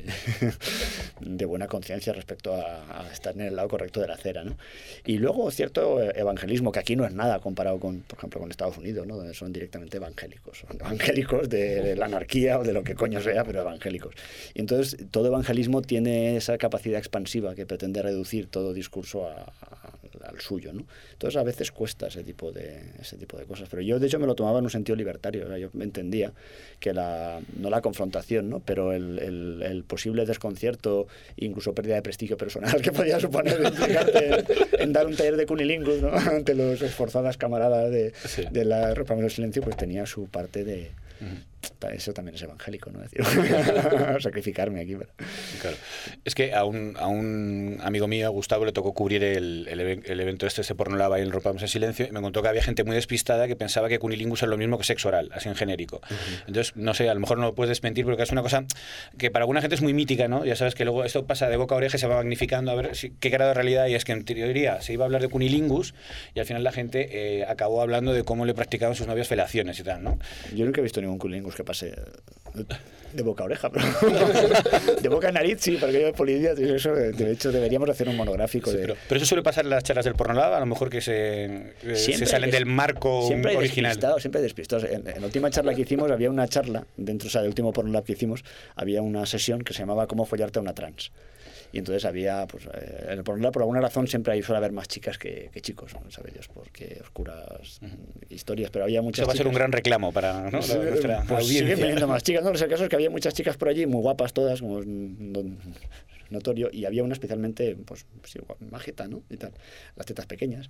buena conciencia respecto a estar en el lado correcto de la acera, ¿no? Y luego cierto evangelismo, que aquí no es nada comparado con, por ejemplo, con Estados Unidos, ¿no? Donde son directamente evangélicos. Son evangélicos de la anarquía o de lo que coño sea, pero evangélicos. Y entonces todo evangelismo tiene esa capacidad expansiva que pretende reducir todo discurso al suyo, ¿no? Entonces a veces cuesta ese tipo de cosas, pero yo de hecho me lo tomaba en un sentido libertario. O sea, yo entendía que no la confrontación, ¿no? Pero el posible desconcierto, incluso pérdida de prestigio personal que podía suponer implicarte en dar un taller de cunilingus, ¿no? Ante los esforzadas camaradas de la Rompamos en Silencio, pues tenía su parte de... Eso también es evangélico, ¿no? Decir, sacrificarme aquí. Pero... Claro. Es que a un amigo mío, a Gustavo, le tocó cubrir el evento este Pornolab y el Rompamos en Silencio, y me contó que había gente muy despistada que pensaba que cunilingus es lo mismo que sexo oral, así en genérico. Entonces, no sé, a lo mejor no lo puedes desmentir, porque es una cosa que para alguna gente es muy mítica, ¿no? Ya sabes que luego esto pasa de boca a oreja y se va magnificando a ver qué grado de realidad, y es que en teoría se iba a hablar de cunilingus y al final la gente acabó hablando de cómo le practicaban sus novios felaciones y tal, ¿no? Yo nunca he visto ningún cunilingus que pase de boca a oreja, pero de boca a nariz sí, porque yo polidia, eso, de hecho deberíamos hacer un monográfico. Sí, pero eso suele pasar en las charlas del Pornolab, a lo mejor que se salen del marco siempre original. Siempre despistados. En la última charla que hicimos había una charla, dentro, o sea, del último Pornolab que hicimos, había una sesión que se llamaba ¿Cómo follarte a una trans? Y entonces había, pues, en el Pornolab, por alguna razón, siempre suele haber más chicas que chicos, ¿no? ¿Sabes Dios? Porque oscuras historias, pero había muchas. Eso va chicas. A ser un gran reclamo para, ¿no? Nuestra pues audiencia. Siguen viniendo más chicas, ¿no? El caso es que había muchas chicas por allí, muy guapas todas, como notorio, y había una especialmente, pues, sí, majeta, ¿no? Y tal, las tetas pequeñas.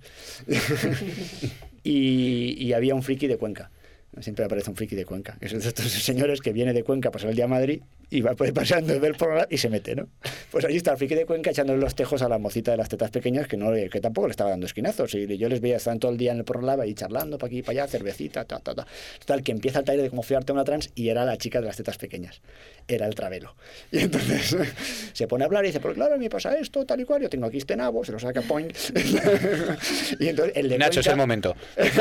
y había un friki de Cuenca. Siempre aparece un friki de Cuenca, que son estos señores que viene de Cuenca a pasar el día a Madrid y va pasando, ve el programa y se mete, ¿no? Pues allí está el friki de Cuenca echándole los tejos a la mocita de las tetas pequeñas que tampoco le estaba dando esquinazos. Y yo les veía, estaban todo el día en el programa ahí charlando para aquí y para allá, cervecita, Total, que empieza el taller de cómo follarte a una trans y era la chica de las tetas pequeñas. Era el travelo. Y entonces se pone a hablar y dice, pues claro, me pasa esto, tal y cual, yo tengo aquí este nabo, se lo saca point. Y entonces el de Nacho, Cuenca, es el momento.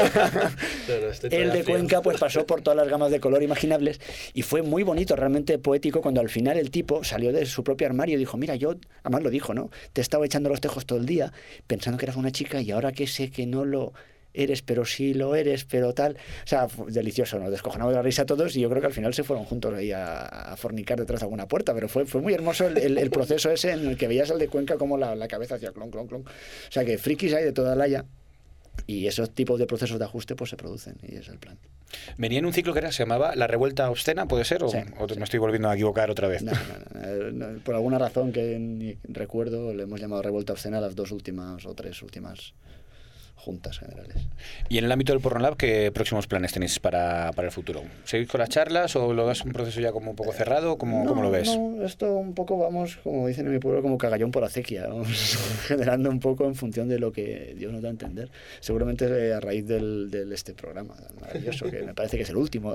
El de Cuenca pues pasó por todas las gamas de color imaginables y fue muy bonito, realmente poético, cuando al final el tipo salió de su propio armario y dijo, mira, yo, además lo dijo, ¿no? Te he estado echando los tejos todo el día pensando que eras una chica y ahora que sé que no lo... eres, pero sí lo eres, pero tal. O sea, delicioso, nos descojonamos de la risa todos y yo creo que al final se fueron juntos ahí a fornicar detrás de alguna puerta, pero fue muy hermoso el proceso ese en el que veías al de Cuenca como la cabeza hacía clon, clon, clon. O sea, que frikis hay de toda la haya. Y esos tipos de procesos de ajuste pues se producen y es el plan. Venía en un ciclo que se llamaba La Revuelta Obscena, ¿puede ser? ¿O, sí, o me estoy volviendo a equivocar otra vez? No, por alguna razón que ni recuerdo le hemos llamado Revuelta Obscena a las 2 últimas o 3 últimas juntas generales. Y en el ámbito del Porno Lab, ¿qué próximos planes tenéis para el futuro? ¿Seguís con las charlas o lo ves un proceso ya como un poco cerrado? ¿Cómo lo ves? No, esto un poco vamos, como dicen en mi pueblo, como cagallón por acequia, vamos generando un poco en función de lo que Dios nos da a entender. Seguramente a raíz del este programa maravilloso, que me parece que es el último.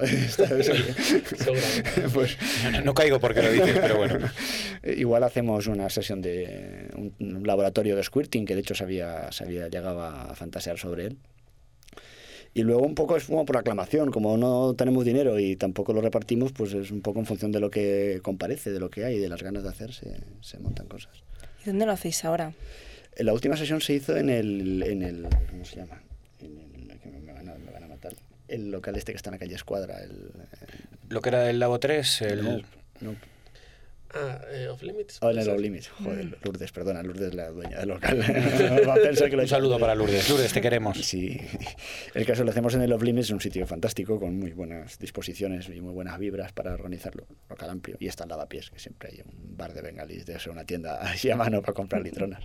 Pues, no caigo porque lo dices, pero bueno. Igual hacemos una sesión de un laboratorio de squirting, que de hecho se había llegado a fantasear sobre él. Y luego un poco es como por aclamación, como no tenemos dinero y tampoco lo repartimos, pues es un poco en función de lo que comparece, de lo que hay, de las ganas de hacer, se montan cosas. ¿Y dónde lo hacéis ahora? La última sesión se hizo en el ¿cómo se llama? Me van a matar. El local este que está en la calle Escuadra. Lo que era el Labo 3, No. Off Limits. En el Off Limits. Joder, Lourdes, perdona, Lourdes la dueña del local. Va a pensar que un saludo para Lourdes. Lourdes, te queremos. Sí. El caso lo hacemos en el Off Limits, es un sitio fantástico, con muy buenas disposiciones y muy buenas vibras para organizarlo. Local amplio. Y está el Lavapiés, que siempre hay un bar de bengalís, de eso, una tienda así a mano para comprar litronas.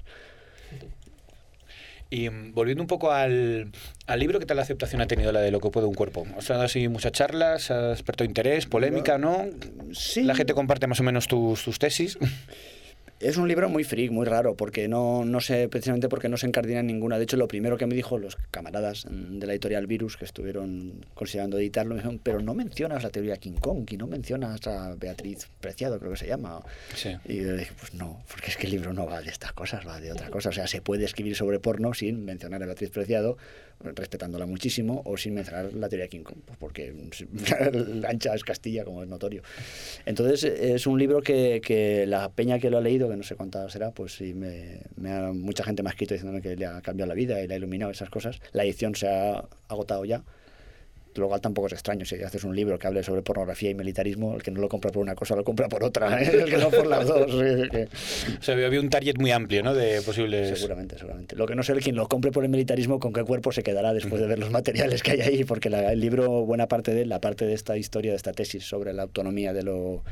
Y volviendo un poco al libro, ¿qué tal la aceptación ha tenido la de Lo que puede un cuerpo? ¿Has dado así muchas charlas? ¿Has despertado interés? ¿Polémica? ¿No? Sí. ¿La gente comparte más o menos tus tesis? Es un libro muy freak, muy raro, porque no sé, precisamente porque no se encardina en ninguna. De hecho, lo primero que me dijo los camaradas de la editorial Virus, que estuvieron considerando editarlo, me dijeron, pero no mencionas la teoría King Kong y no mencionas a Beatriz Preciado, creo que se llama. Sí. Y yo dije, pues no, porque es que el libro no va de estas cosas, va de otra cosa. O sea, se puede escribir sobre porno sin mencionar a Beatriz Preciado, respetándola muchísimo, o sin mencionar la teoría King Kong, pues porque la ancha es Castilla, como es notorio. Entonces, es un libro que la peña que lo ha leído, que no sé cuánta será, pues sí, mucha gente me ha escrito diciéndome que le ha cambiado la vida y le ha iluminado esas cosas. La edición se ha agotado ya. Lo cual tampoco es extraño. Si haces un libro que hable sobre pornografía y militarismo, el que no lo compra por una cosa lo compra por otra, el que no por las dos. O sea, había un target muy amplio, ¿no? De posibles... Seguramente. Lo que no sé, quien lo compre por el militarismo, con qué cuerpo se quedará después de ver los materiales que hay ahí, porque el libro, buena parte de él, la parte de esta historia, de esta tesis sobre la autonomía de lo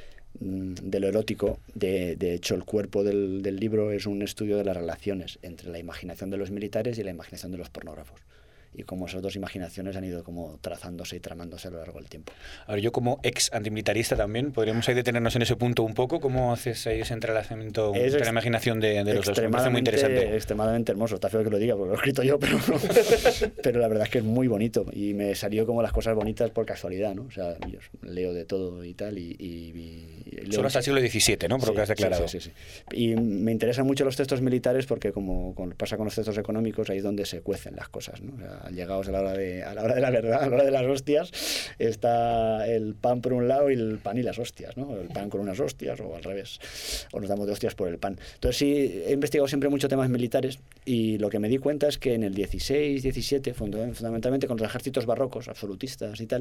erótico, de hecho el cuerpo del libro es un estudio de las relaciones entre la imaginación de los militares y la imaginación de los pornógrafos, y cómo esas dos imaginaciones han ido como trazándose y tramándose a lo largo del tiempo. Ahora, yo como ex antimilitarista también, podríamos ahí detenernos en ese punto un poco. ¿Cómo haces ahí ese entrelazamiento entre la imaginación de los dos? Me parece muy interesante. Extremadamente hermoso. Está feo que lo diga porque lo he escrito yo, pero la verdad es que es muy bonito y me salió como las cosas bonitas por casualidad, ¿no? O sea, yo leo de todo y tal Solo hasta el siglo XVII, ¿no? Por lo que has declarado. Sí. Y me interesan mucho los textos militares porque como pasa con los textos económicos, ahí es donde se cuecen las cosas, ¿no? O sea, llegados a la hora de la verdad, a la hora de las hostias, está el pan por un lado y el pan y las hostias, ¿no? El pan con unas hostias o al revés, o nos damos de hostias por el pan. Entonces sí, he investigado siempre mucho temas militares y lo que me di cuenta es que en el 16, 17, fundamentalmente con los ejércitos barrocos, absolutistas y tal,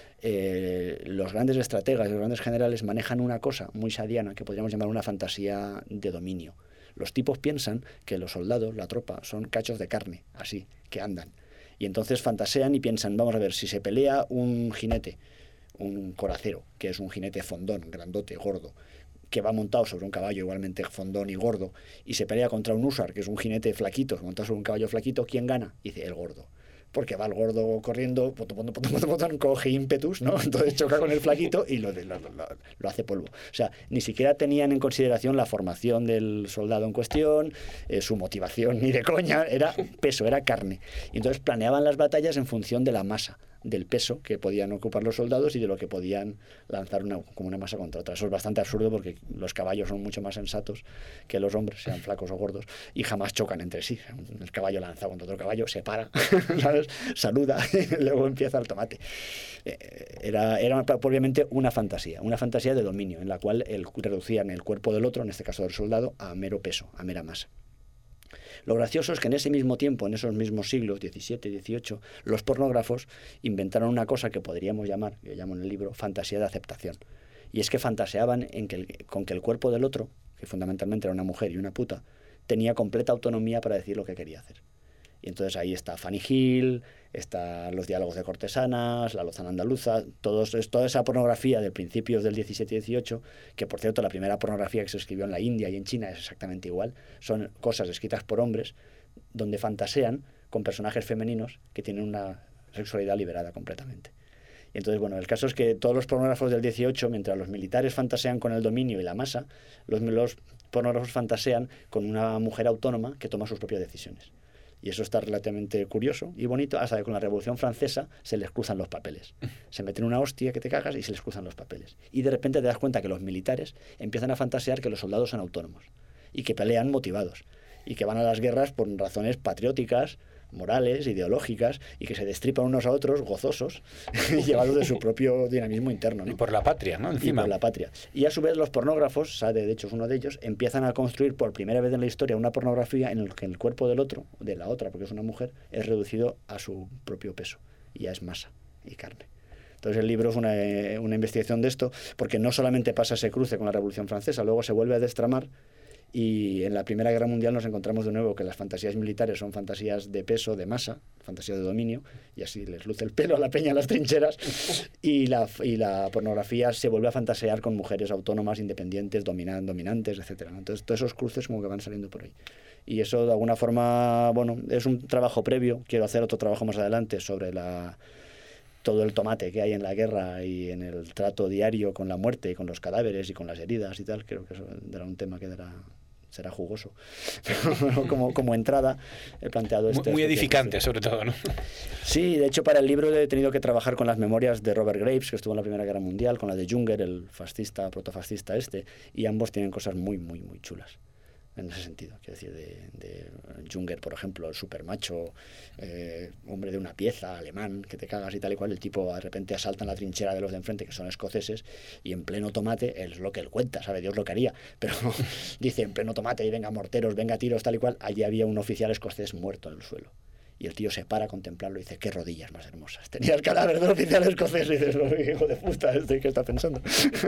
los grandes estrategas, los grandes generales manejan una cosa muy sadiana que podríamos llamar una fantasía de dominio. Los tipos piensan que los soldados, la tropa, son cachos de carne, así, que andan. Y entonces fantasean y piensan, vamos a ver, si se pelea un jinete, un coracero, que es un jinete fondón, grandote, gordo, que va montado sobre un caballo igualmente fondón y gordo, y se pelea contra un húsar, que es un jinete flaquito, montado sobre un caballo flaquito, ¿quién gana? Dice, el gordo. Porque va el gordo corriendo, coge ímpetus, ¿no? Entonces choca con el flaquito y lo hace polvo. O sea, ni siquiera tenían en consideración la formación del soldado en cuestión, su motivación ni de coña, era peso, era carne. Y entonces planeaban las batallas en función de la masa, del peso que podían ocupar los soldados y de lo que podían lanzar como una masa contra otra. Eso es bastante absurdo porque los caballos son mucho más sensatos que los hombres, sean flacos o gordos, y jamás chocan entre sí. El caballo lanza contra otro caballo, se para, ¿sabes? Saluda y luego empieza el tomate. Era obviamente una fantasía de dominio en la cual reducían el cuerpo del otro, en este caso del soldado, a mero peso, a mera masa. Lo gracioso es que en ese mismo tiempo, en esos mismos siglos, XVII, XVIII, los pornógrafos inventaron una cosa que podríamos llamar, yo llamo en el libro, fantasía de aceptación. Y es que fantaseaban con que el cuerpo del otro, que fundamentalmente era una mujer y una puta, tenía completa autonomía para decir lo que quería hacer. Y entonces ahí está Fanny Hill, están los diálogos de cortesanas, la lozana andaluza, toda esa pornografía de principios del 17 y 18, que por cierto la primera pornografía que se escribió en la India y en China es exactamente igual, son cosas escritas por hombres donde fantasean con personajes femeninos que tienen una sexualidad liberada completamente. Y entonces, bueno, el caso es que todos los pornógrafos del 18, mientras los militares fantasean con el dominio y la masa, los pornógrafos fantasean con una mujer autónoma que toma sus propias decisiones. Y eso está relativamente curioso y bonito, hasta que con la Revolución Francesa se les cruzan los papeles. Se meten una hostia que te cagas y se les cruzan los papeles. Y de repente te das cuenta que los militares empiezan a fantasear que los soldados son autónomos y que pelean motivados y que van a las guerras por razones patrióticas, morales, ideológicas, y que se destripan unos a otros gozosos, llevados de su propio dinamismo interno, ¿no? Y por la patria, ¿no? Encima. Y por la patria. Y a su vez los pornógrafos, Sade de hecho es uno de ellos, empiezan a construir por primera vez en la historia una pornografía en la que el cuerpo del otro, de la otra, porque es una mujer, es reducido a su propio peso, y ya es masa y carne. Entonces el libro es una investigación de esto, porque no solamente pasa ese cruce con la Revolución Francesa, luego se vuelve a destramar. Y en la Primera Guerra Mundial nos encontramos de nuevo que las fantasías militares son fantasías de peso, de masa, fantasía de dominio, y así les luce el pelo a la peña en las trincheras, y la pornografía se vuelve a fantasear con mujeres autónomas, independientes, dominantes, etc. Entonces todos esos cruces como que van saliendo por ahí. Y eso de alguna forma, bueno, es un trabajo previo. Quiero hacer otro trabajo más adelante sobre todo el tomate que hay en la guerra y en el trato diario con la muerte y con los cadáveres y con las heridas y tal. Creo que eso será un tema que será jugoso. Pero como entrada he planteado esto. Muy edificante, sobre todo, ¿no? Sí, de hecho para el libro he tenido que trabajar con las memorias de Robert Graves, que estuvo en la Primera Guerra Mundial, con la de Junger, el fascista, protofascista y ambos tienen cosas muy, muy, muy chulas. En ese sentido, quiero decir, de Junger, por ejemplo, el supermacho, hombre de una pieza, alemán, que te cagas y tal y cual, el tipo de repente asalta en la trinchera de los de enfrente, que son escoceses, y en pleno tomate, es lo que él cuenta, sabe Dios lo que haría, pero dice, en pleno tomate, y venga morteros, venga tiros, tal y cual, allí había un oficial escocés muerto en el suelo. Y el tío se para a contemplarlo y dice, qué rodillas más hermosas. Tenía el cadáver del oficial escocés y dices, hijo de puta, ¿qué está pensando?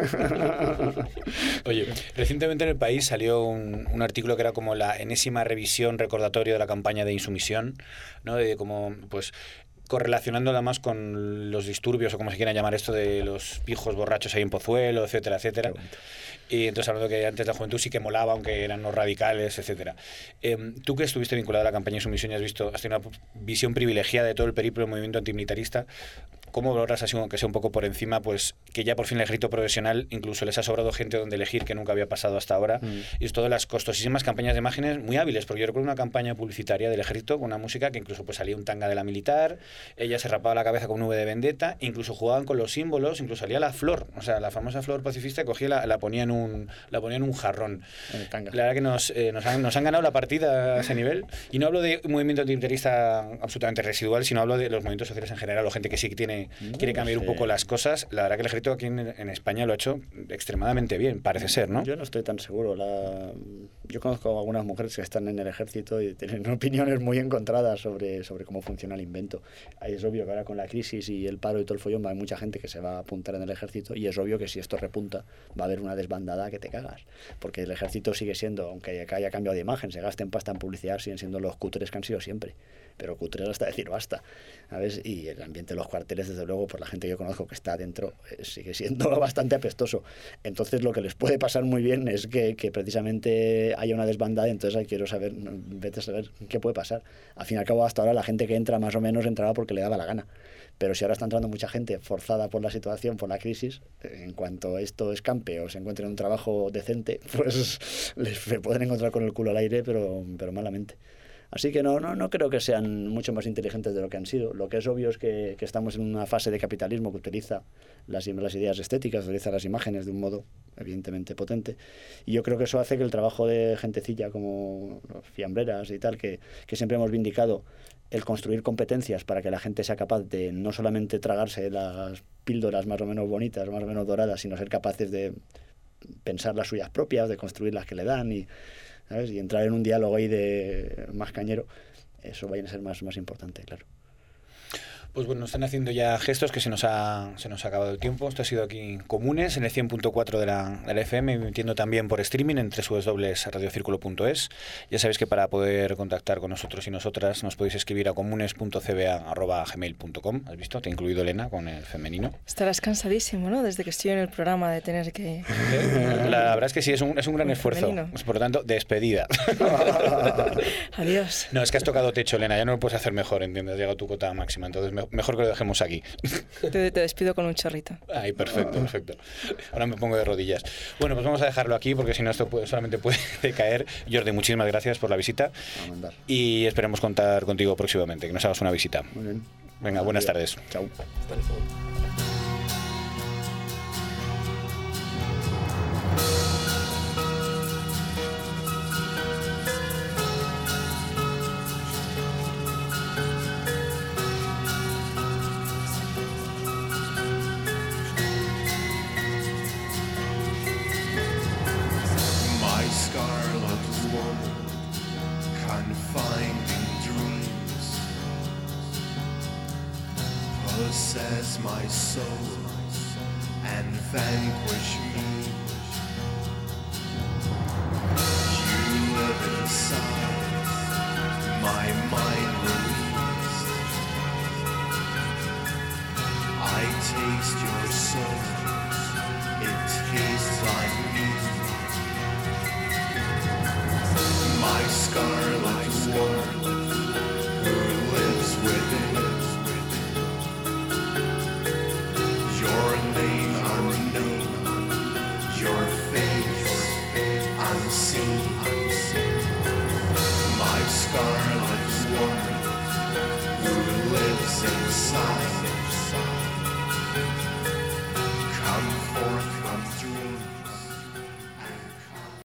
Oye, recientemente en El País salió un artículo que era como la enésima revisión recordatorio de la campaña de insumisión, ¿no? De como, pues, correlacionándola más con los disturbios, o como se quiera llamar esto, de los pijos borrachos ahí en Pozuelo, etcétera, etcétera. Y entonces hablando que antes la juventud sí que molaba, aunque eran los radicales, etcétera. Tú que estuviste vinculado a la campaña de insumisión y has tenido una visión privilegiada de todo el periplo del movimiento antimilitarista, ¿cómo valoras así, aunque sea un poco por encima, pues que ya por fin el ejército profesional incluso les ha sobrado gente donde elegir que nunca había pasado hasta ahora? Y es todas las costosísimas campañas de imágenes muy hábiles, porque yo recuerdo una campaña publicitaria del ejército con una música que incluso pues salía un tanga de la militar, ella se rapaba la cabeza con V de vendetta, incluso jugaban con los símbolos, incluso salía la flor, o sea, la famosa flor pacifista, cogía la ponía en un jarrón. La verdad que nos han ganado la partida a ese nivel, y no hablo de un movimiento antimilitarista absolutamente residual, sino hablo de los movimientos sociales en general, o gente que sí quiere cambiar un poco las cosas. La verdad que el ejército aquí en España lo ha hecho extremadamente bien, parece ser, ¿no? Yo no estoy tan seguro. Yo conozco a algunas mujeres que están en el ejército y tienen opiniones muy encontradas sobre cómo funciona el invento. Es obvio que ahora con la crisis y el paro y todo el follón hay mucha gente que se va a apuntar en el ejército, y es obvio que si esto repunta va a haber una desbandada que te cagas, porque el ejército sigue siendo, aunque haya cambiado de imagen, se gasten pasta en publicidad, siguen siendo los cutres que han sido siempre, pero cutres hasta decir basta, ¿sabes? Y el ambiente de los cuarteles, desde luego, por la gente que yo conozco que está dentro, sigue siendo bastante apestoso. Entonces lo que les puede pasar muy bien es que precisamente haya una desbandada. Entonces quiero saber, vete a saber qué puede pasar. Al fin y al cabo, hasta ahora la gente que entra más o menos entraba porque le daba la gana, pero si ahora está entrando mucha gente forzada por la situación, por la crisis, en cuanto esto escampe o se encuentren un trabajo decente, pues les pueden encontrar con el culo al aire, pero malamente. Así que no creo que sean mucho más inteligentes de lo que han sido. Lo que es obvio es que estamos en una fase de capitalismo que utiliza las ideas estéticas, utiliza las imágenes de un modo evidentemente potente, y yo creo que eso hace que el trabajo de gentecilla como los fiambreras y tal, que siempre hemos vindicado el construir competencias para que la gente sea capaz de no solamente tragarse las píldoras más o menos bonitas, más o menos doradas, sino ser capaces de pensar las suyas propias, de construir las que le dan, y ¿sabes? Y entrar en un diálogo ahí de más cañero, eso vaya a ser más importante, claro. Pues bueno, nos están haciendo ya gestos que se nos ha acabado el tiempo. Esto ha sido aquí Comunes, en el 100.4 de la FM, emitiendo también por streaming en www.radiocirculo.es. Ya sabéis que para poder contactar con nosotros y nosotras nos podéis escribir a comunes.cba@gmail.com. ¿Has visto? Te he incluido Elena con el femenino. Estarás cansadísimo, ¿no? Desde que estoy en el programa de tener que... La verdad es que sí, es un gran esfuerzo. Femenino. Por lo tanto, despedida. Adiós. No, es que has tocado techo, Elena. Ya no lo puedes hacer mejor, ¿entiendes? Has llegado a tu cota máxima. Entonces, mejor que lo dejemos aquí. Te despido con un chorrito. Ay, perfecto. Ahora me pongo de rodillas. Bueno, pues vamos a dejarlo aquí porque si no esto solamente puede decaer. Jordi, muchísimas gracias por la visita. A mandar. Y esperemos contar contigo próximamente, que nos hagas una visita. Muy bien. Venga, buenas tardes. Chao. Hasta luego. My scarlet woman, confined in dreams, possess my soul and vanquish me. You live inside my mind released. I taste your soul